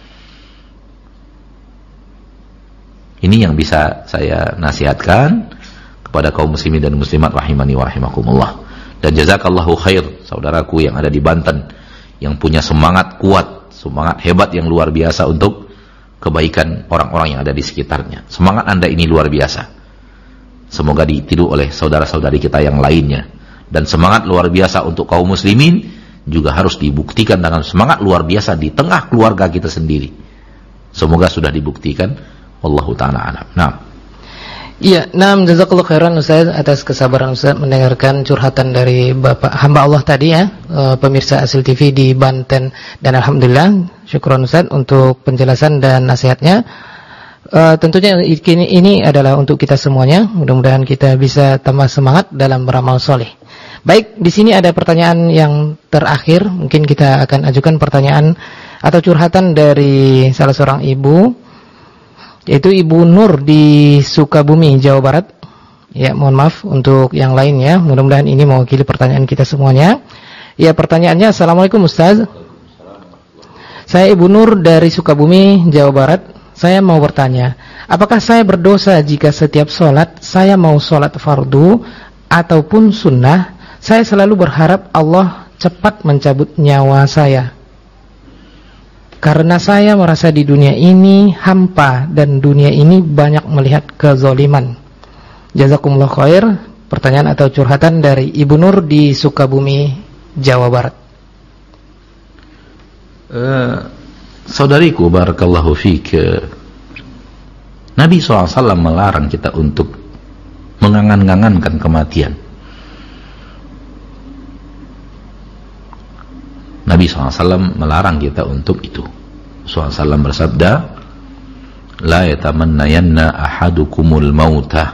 Ini yang bisa saya nasihatkan kepada kaum muslimin dan muslimat rahimani wa rahimakumullah. Dan jazakallahu khair saudaraku yang ada di Banten, yang punya semangat kuat, semangat hebat yang luar biasa untuk kebaikan orang-orang yang ada di sekitarnya. Semangat Anda ini luar biasa. Semoga ditiru oleh saudara-saudari kita yang lainnya. Dan semangat luar biasa untuk kaum muslimin juga harus dibuktikan dengan semangat luar biasa di tengah keluarga kita sendiri. Semoga sudah dibuktikan. Wallahu ta'ala a'lam. Nah. Iya, jazakallahu khairan Ustaz atas kesabaran Ustaz mendengarkan curhatan dari Bapak hamba Allah tadi ya, pemirsa Asil TV di Banten, dan alhamdulillah syukron Ustaz untuk penjelasan dan nasihatnya. Tentunya ini adalah untuk kita semuanya. Mudah-mudahan kita bisa tambah semangat dalam beramal soleh. Baik, di sini ada pertanyaan yang terakhir. Mungkin kita akan ajukan pertanyaan atau curhatan dari salah seorang ibu, yaitu Ibu Nur di Sukabumi, Jawa Barat. Ya, mohon maaf untuk yang lainnya. Mudah-mudahan ini mewakili pertanyaan kita semuanya. Ya, pertanyaannya, Assalamualaikum Ustaz. Saya Ibu Nur dari Sukabumi, Jawa Barat. Saya mau bertanya, apakah saya berdosa jika setiap sholat saya mau sholat fardu ataupun sunnah, saya selalu berharap Allah cepat mencabut nyawa saya? Karena saya merasa di dunia ini hampa dan dunia ini banyak melihat kezaliman. Jazakumullah khair. Pertanyaan atau curhatan dari Ibu Nur di Sukabumi, Jawa Barat. Saudariku, barakallahu fiik, Nabi SAW melarang kita untuk mengangan-angankan kematian. Nabi SAW melarang kita untuk itu. SAW bersabda, la yatamannayanna ahadukumul mautah.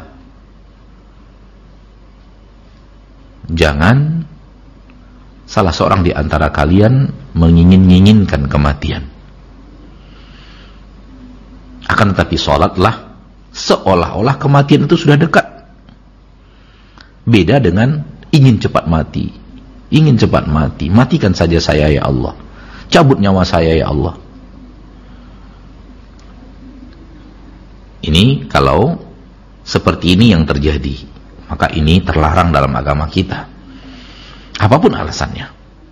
Jangan salah seorang di antara kalian menginginkan kematian. Akan tetapi sholatlah seolah-olah kematian itu sudah dekat. Beda dengan ingin cepat mati. Ingin cepat mati. Matikan saja saya ya Allah. Cabut nyawa saya ya Allah. Ini kalau seperti ini yang terjadi, maka ini terlarang dalam agama kita. Apapun alasannya.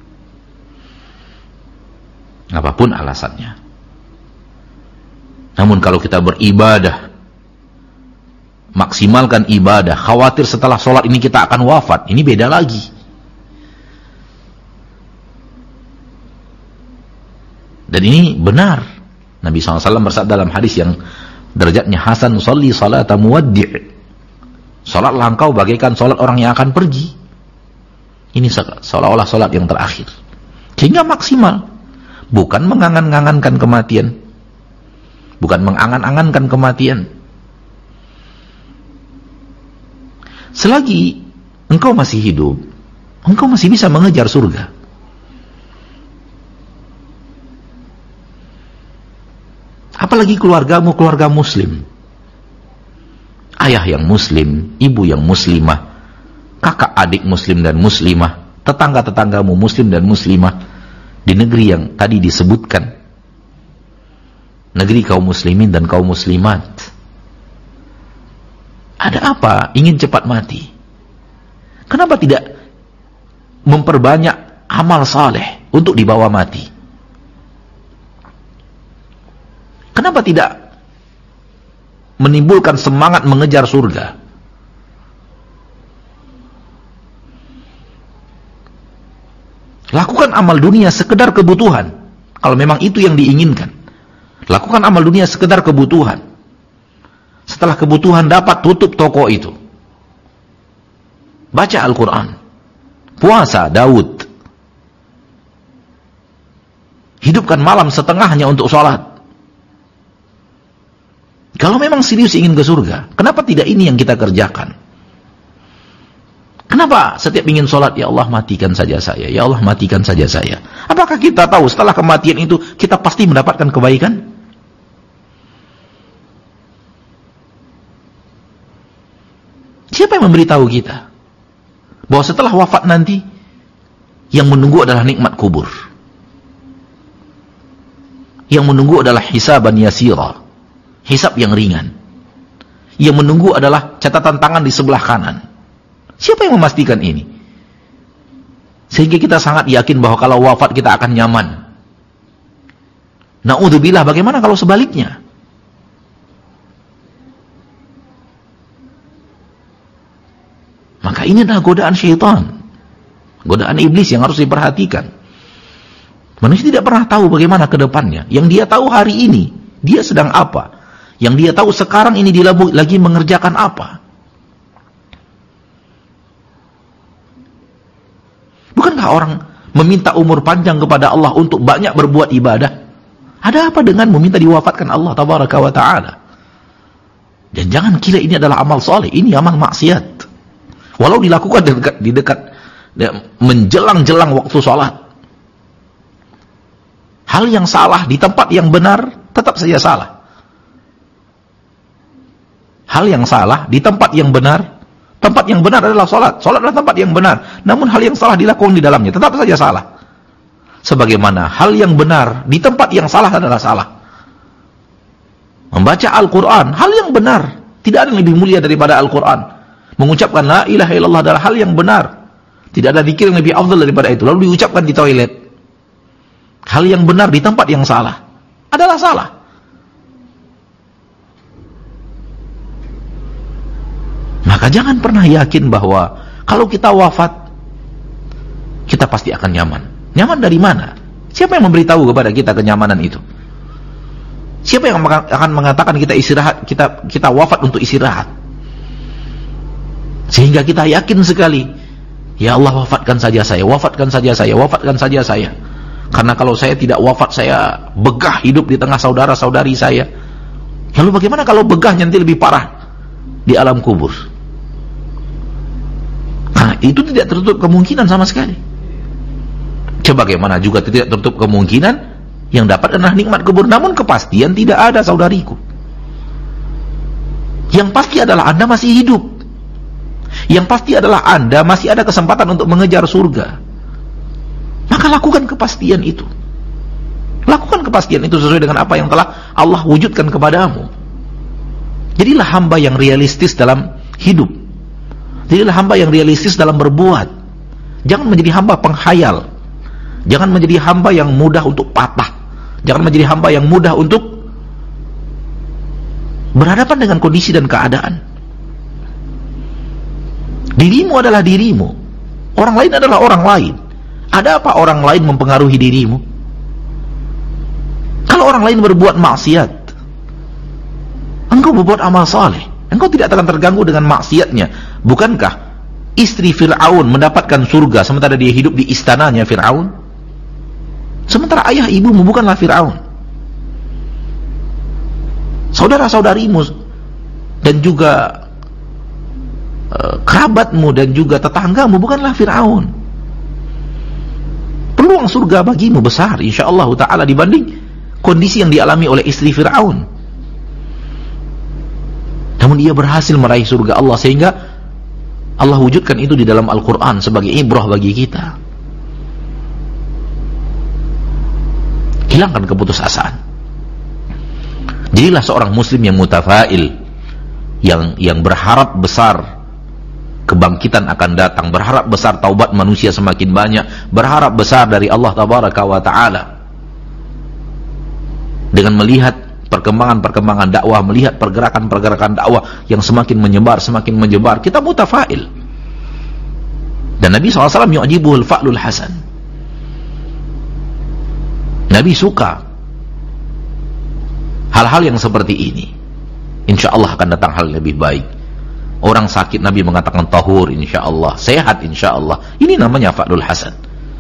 Apapun alasannya. Namun kalau kita beribadah, maksimalkan ibadah, khawatir setelah sholat ini kita akan wafat, ini beda lagi. Dan ini benar. Nabi SAW bersabda dalam hadis yang derajatnya hasan, "Sholli salata muwaddi'." Salatlah engkau bagaikan salat orang yang akan pergi. Ini seolah-olah salat yang terakhir. Sehingga maksimal. Bukan mengangan-angankan kematian. Bukan mengangan-angankan kematian. Selagi engkau masih hidup, engkau masih bisa mengejar surga. Apalagi keluargamu, keluarga muslim. Ayah yang muslim, ibu yang muslimah, kakak adik muslim dan muslimah, tetangga-tetanggamu muslim dan muslimah, di negeri yang tadi disebutkan, negeri kaum muslimin dan kaum muslimat. Ada apa? Ingin cepat mati. Kenapa tidak memperbanyak amal saleh untuk dibawa mati? Kenapa tidak menimbulkan semangat mengejar surga? Lakukan amal dunia sekedar kebutuhan. Kalau memang itu yang diinginkan. Lakukan amal dunia sekedar kebutuhan. Setelah kebutuhan dapat, tutup toko itu. Baca Al-Quran. Puasa Daud. Hidupkan malam setengahnya untuk sholat. Kalau memang serius ingin ke surga, kenapa tidak ini yang kita kerjakan? Kenapa setiap ingin sholat, ya Allah matikan saja saya, ya Allah matikan saja saya? Apakah kita tahu setelah kematian itu kita pasti mendapatkan kebaikan? Siapa yang memberitahu kita bahwa setelah wafat nanti yang menunggu adalah nikmat kubur, yang menunggu adalah hisaban yasira, hisab yang ringan, yang menunggu adalah catatan tangan di sebelah kanan? Siapa yang memastikan ini? Sehingga kita sangat yakin bahwa kalau wafat kita akan nyaman. Na'udzubillah, bagaimana kalau sebaliknya? Maka ini adalah godaan syaitan, godaan iblis yang harus diperhatikan. Manusia tidak pernah tahu bagaimana ke depannya. Yang dia tahu hari ini, dia sedang apa. Yang dia tahu sekarang ini dia lagi mengerjakan apa. Bukankah orang meminta umur panjang kepada Allah untuk banyak berbuat ibadah? Ada apa dengan meminta diwafatkan Allah tabaraka wa ta'ala? Dan jangan kira ini adalah amal soleh, ini amal maksiat. Walau dilakukan di dekat menjelang-jelang waktu sholat. Hal yang salah di tempat yang benar tetap saja salah. Hal yang salah di tempat yang benar, tempat yang benar adalah sholat. Sholat adalah tempat yang benar. Namun hal yang salah dilakukan di dalamnya tetap saja salah. Sebagaimana hal yang benar di tempat yang salah adalah salah. Membaca Al-Quran, hal yang benar. Tidak ada yang lebih mulia daripada Al-Quran. Mengucapkan la ilaha illallah adalah hal yang benar. Tidak ada zikir yang lebih afdal daripada itu. Lalu diucapkan di toilet. Hal yang benar di tempat yang salah adalah salah. Maka jangan pernah yakin bahwa kalau kita wafat, kita pasti akan nyaman. Nyaman dari mana? Siapa yang memberitahu kepada kita kenyamanan itu? Siapa yang akan mengatakan kita istirahat, kita wafat untuk istirahat? Sehingga kita yakin sekali, ya Allah wafatkan saja saya, wafatkan saja saya, wafatkan saja saya. Karena kalau saya tidak wafat, saya begah hidup di tengah saudara-saudari saya. Lalu bagaimana kalau begahnya nanti lebih parah di alam kubur? Nah, itu tidak tertutup kemungkinan sama sekali. Sebagaimana juga tidak tertutup kemungkinan yang dapat adalah nikmat kubur. Namun kepastian tidak ada, saudariku. Yang pasti adalah Anda masih hidup. Yang pasti adalah Anda masih ada kesempatan untuk mengejar surga. Maka lakukan kepastian itu. Lakukan kepastian itu sesuai dengan apa yang telah Allah wujudkan kepadamu. Jadilah hamba yang realistis dalam hidup. Jadilah hamba yang realistis dalam berbuat. Jangan menjadi hamba penghayal. Jangan menjadi hamba yang mudah untuk patah. Jangan menjadi hamba yang mudah untuk berhadapan dengan kondisi dan keadaan. Dirimu adalah dirimu. Orang lain adalah orang lain. Ada apa orang lain mempengaruhi dirimu? Kalau orang lain berbuat maksiat, engkau berbuat amal saleh, engkau tidak akan terganggu dengan maksiatnya. Bukankah istri Fir'aun mendapatkan surga sementara dia hidup di istananya Fir'aun? Sementara ayah ibumu bukanlah Fir'aun. Saudara-saudarimu dan juga kerabatmu dan juga tetanggamu bukanlah Fir'aun. Peluang surga bagimu besar insyaallah ta'ala dibanding kondisi yang dialami oleh istri Fir'aun. Namun dia berhasil meraih surga Allah, sehingga Allah wujudkan itu di dalam Al-Quran sebagai ibrah bagi kita. Hilangkan keputusasaan. Jadilah seorang muslim yang mutafail, yang berharap besar kebangkitan akan datang, berharap besar taubat manusia semakin banyak, berharap besar dari Allah tabaraka wa ta'ala. Dengan melihat perkembangan-perkembangan dakwah, melihat pergerakan-pergerakan dakwah yang semakin menyebar, kita mutafail. Dan Nabi SAW yu'jibuhul fa'lul hasan. Nabi suka hal-hal yang seperti ini. InsyaAllah akan datang hal lebih baik. Orang sakit Nabi mengatakan tahur insyaallah, sehat insyaallah. Ini namanya fa'lul hasan.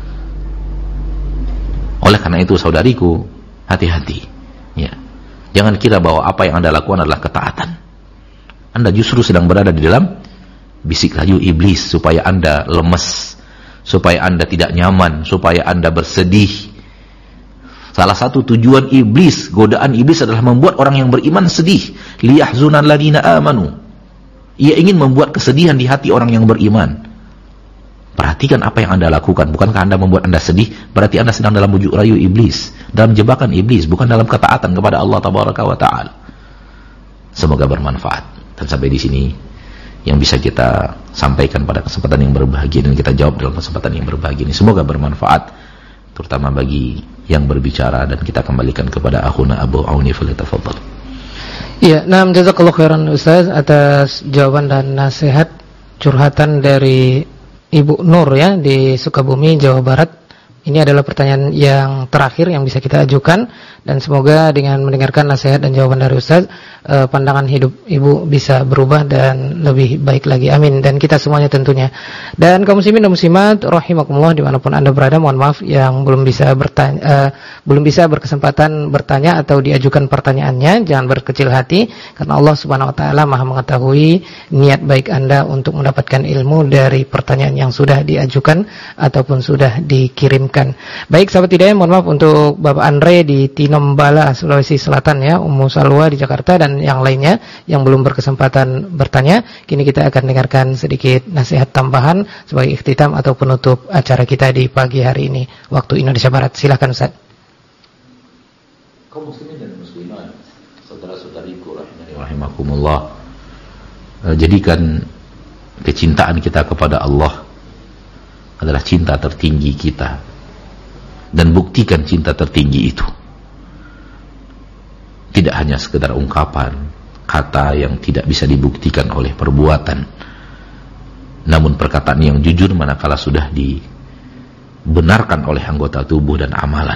Oleh karena itu saudariku, hati-hati. Ya. Jangan kira bahwa apa yang Anda lakukan adalah ketaatan. Anda justru sedang berada di dalam bisik rayu iblis supaya Anda lemes, supaya Anda tidak nyaman, supaya Anda bersedih. Salah satu tujuan iblis, godaan iblis adalah membuat orang yang beriman sedih. Liyahzunal ladina amanu. Ia ingin membuat kesedihan di hati orang yang beriman. Perhatikan apa yang Anda lakukan. Bukankah Anda membuat Anda sedih? Berarti Anda sedang dalam bujuk rayu iblis, dalam jebakan iblis, bukan dalam ketaatan kepada Allah tabaraka wa ta'ala. Semoga bermanfaat. Dan sampai di sini yang bisa kita sampaikan pada kesempatan yang berbahagia, dan kita jawab dalam kesempatan yang berbahagia ini. Semoga bermanfaat, terutama bagi yang berbicara, dan kita kembalikan kepada akhuna Abu Auni, falyatafaddal. Iya, nah, jazakallahu khairan Ustaz atas jawaban dan nasihat curhatan dari Ibu Nur ya di Sukabumi, Jawa Barat. Ini adalah pertanyaan yang terakhir yang bisa kita ajukan, dan semoga dengan mendengarkan nasihat dan jawaban dari Ustaz, pandangan hidup Ibu bisa berubah dan lebih baik lagi. Amin. Dan kita semuanya tentunya. Dan kaum muslimin dan muslimat rahimakumullah dimanapun Anda berada, mohon maaf yang belum bisa berkesempatan bertanya atau diajukan pertanyaannya, jangan berkecil hati, karena Allah Subhanahu wa taala Maha mengetahui niat baik Anda untuk mendapatkan ilmu dari pertanyaan yang sudah diajukan ataupun sudah dikirimkan. Baik sahabat hidayah, mohon maaf untuk Bapak Andre di Tinombala, Sulawesi Selatan ya, Ummu Salwa di Jakarta, dan yang lainnya yang belum berkesempatan bertanya. Kini kita akan dengarkan sedikit nasihat tambahan sebagai ikhtitam atau penutup acara kita di pagi hari ini waktu Indonesia Barat. Silakan Ustaz. Kaum muslimin dan muslimat, saudara-saudariku rahimani rahimakumullah, jadikan kecintaan kita kepada Allah adalah cinta tertinggi kita, dan buktikan cinta tertinggi itu. Tidak hanya sekedar ungkapan, kata yang tidak bisa dibuktikan oleh perbuatan, namun perkataan yang jujur manakala sudah dibenarkan oleh anggota tubuh dan amalan.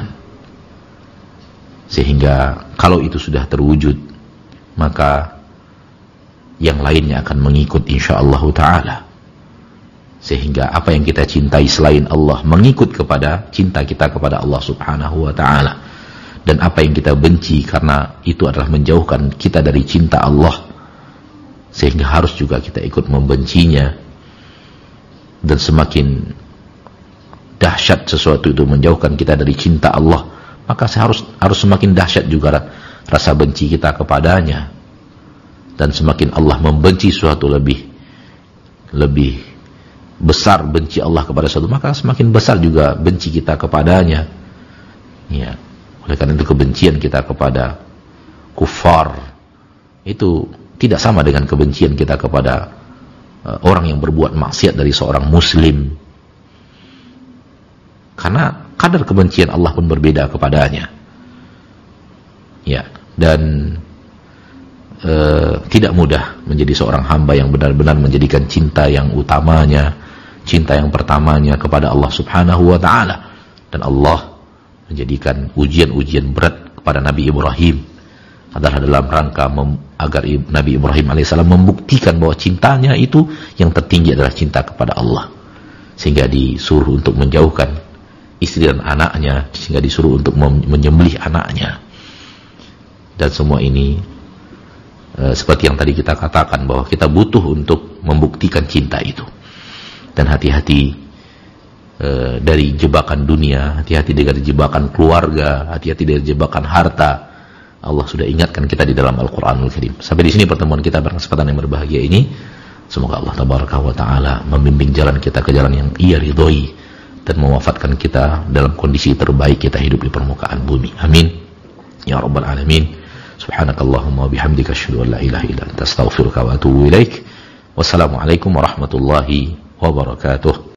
Sehingga kalau itu sudah terwujud, maka yang lainnya akan mengikut insyaallah ta'ala. Sehingga apa yang kita cintai selain Allah mengikut kepada cinta kita kepada Allah subhanahu wa ta'ala. Dan apa yang kita benci karena itu adalah menjauhkan kita dari cinta Allah, sehingga harus juga kita ikut membencinya. Dan semakin dahsyat sesuatu itu menjauhkan kita dari cinta Allah, maka harus semakin dahsyat juga rasa benci kita kepadanya. Dan semakin Allah membenci sesuatu lebih lebih besar benci Allah kepada suatu, maka semakin besar juga benci kita kepadanya. Ya, oleh karena itu kebencian kita kepada kufar itu tidak sama dengan kebencian kita kepada orang yang berbuat maksiat dari seorang muslim. Karena kadar kebencian Allah pun berbeda kepadanya. Ya, dan tidak mudah menjadi seorang hamba yang benar-benar menjadikan cinta yang utamanya, cinta yang pertamanya kepada Allah Subhanahu wa taala. Dan Allah menjadikan ujian-ujian berat kepada Nabi Ibrahim adalah dalam rangka agar Nabi Ibrahim alaihissalam membuktikan bahwa cintanya itu yang tertinggi adalah cinta kepada Allah, sehingga disuruh untuk menjauhkan istri dan anaknya, sehingga disuruh untuk menyembelih anaknya. Dan semua ini seperti yang tadi kita katakan, bahwa kita butuh untuk membuktikan cinta itu. Dan hati-hati dari jebakan dunia, hati-hati dari jebakan keluarga, hati-hati dari jebakan harta. Allah sudah ingatkan kita di dalam Al-Quranul Karim. Sampai di sini pertemuan kita pada kesempatan yang berbahagia ini. Semoga Allah Tabaraka wa Ta'ala membimbing jalan kita ke jalan yang Ia ridhoi, dan mewafatkan kita dalam kondisi terbaik kita hidup di permukaan bumi. Amin ya Rabbal Alamin. Subhanakallahumma wa bihamdika asyhadu an la ilaha illa anta astaghfiruka wa atubu ilaik. Wassalamualaikum warahmatullahi wabarakatuh.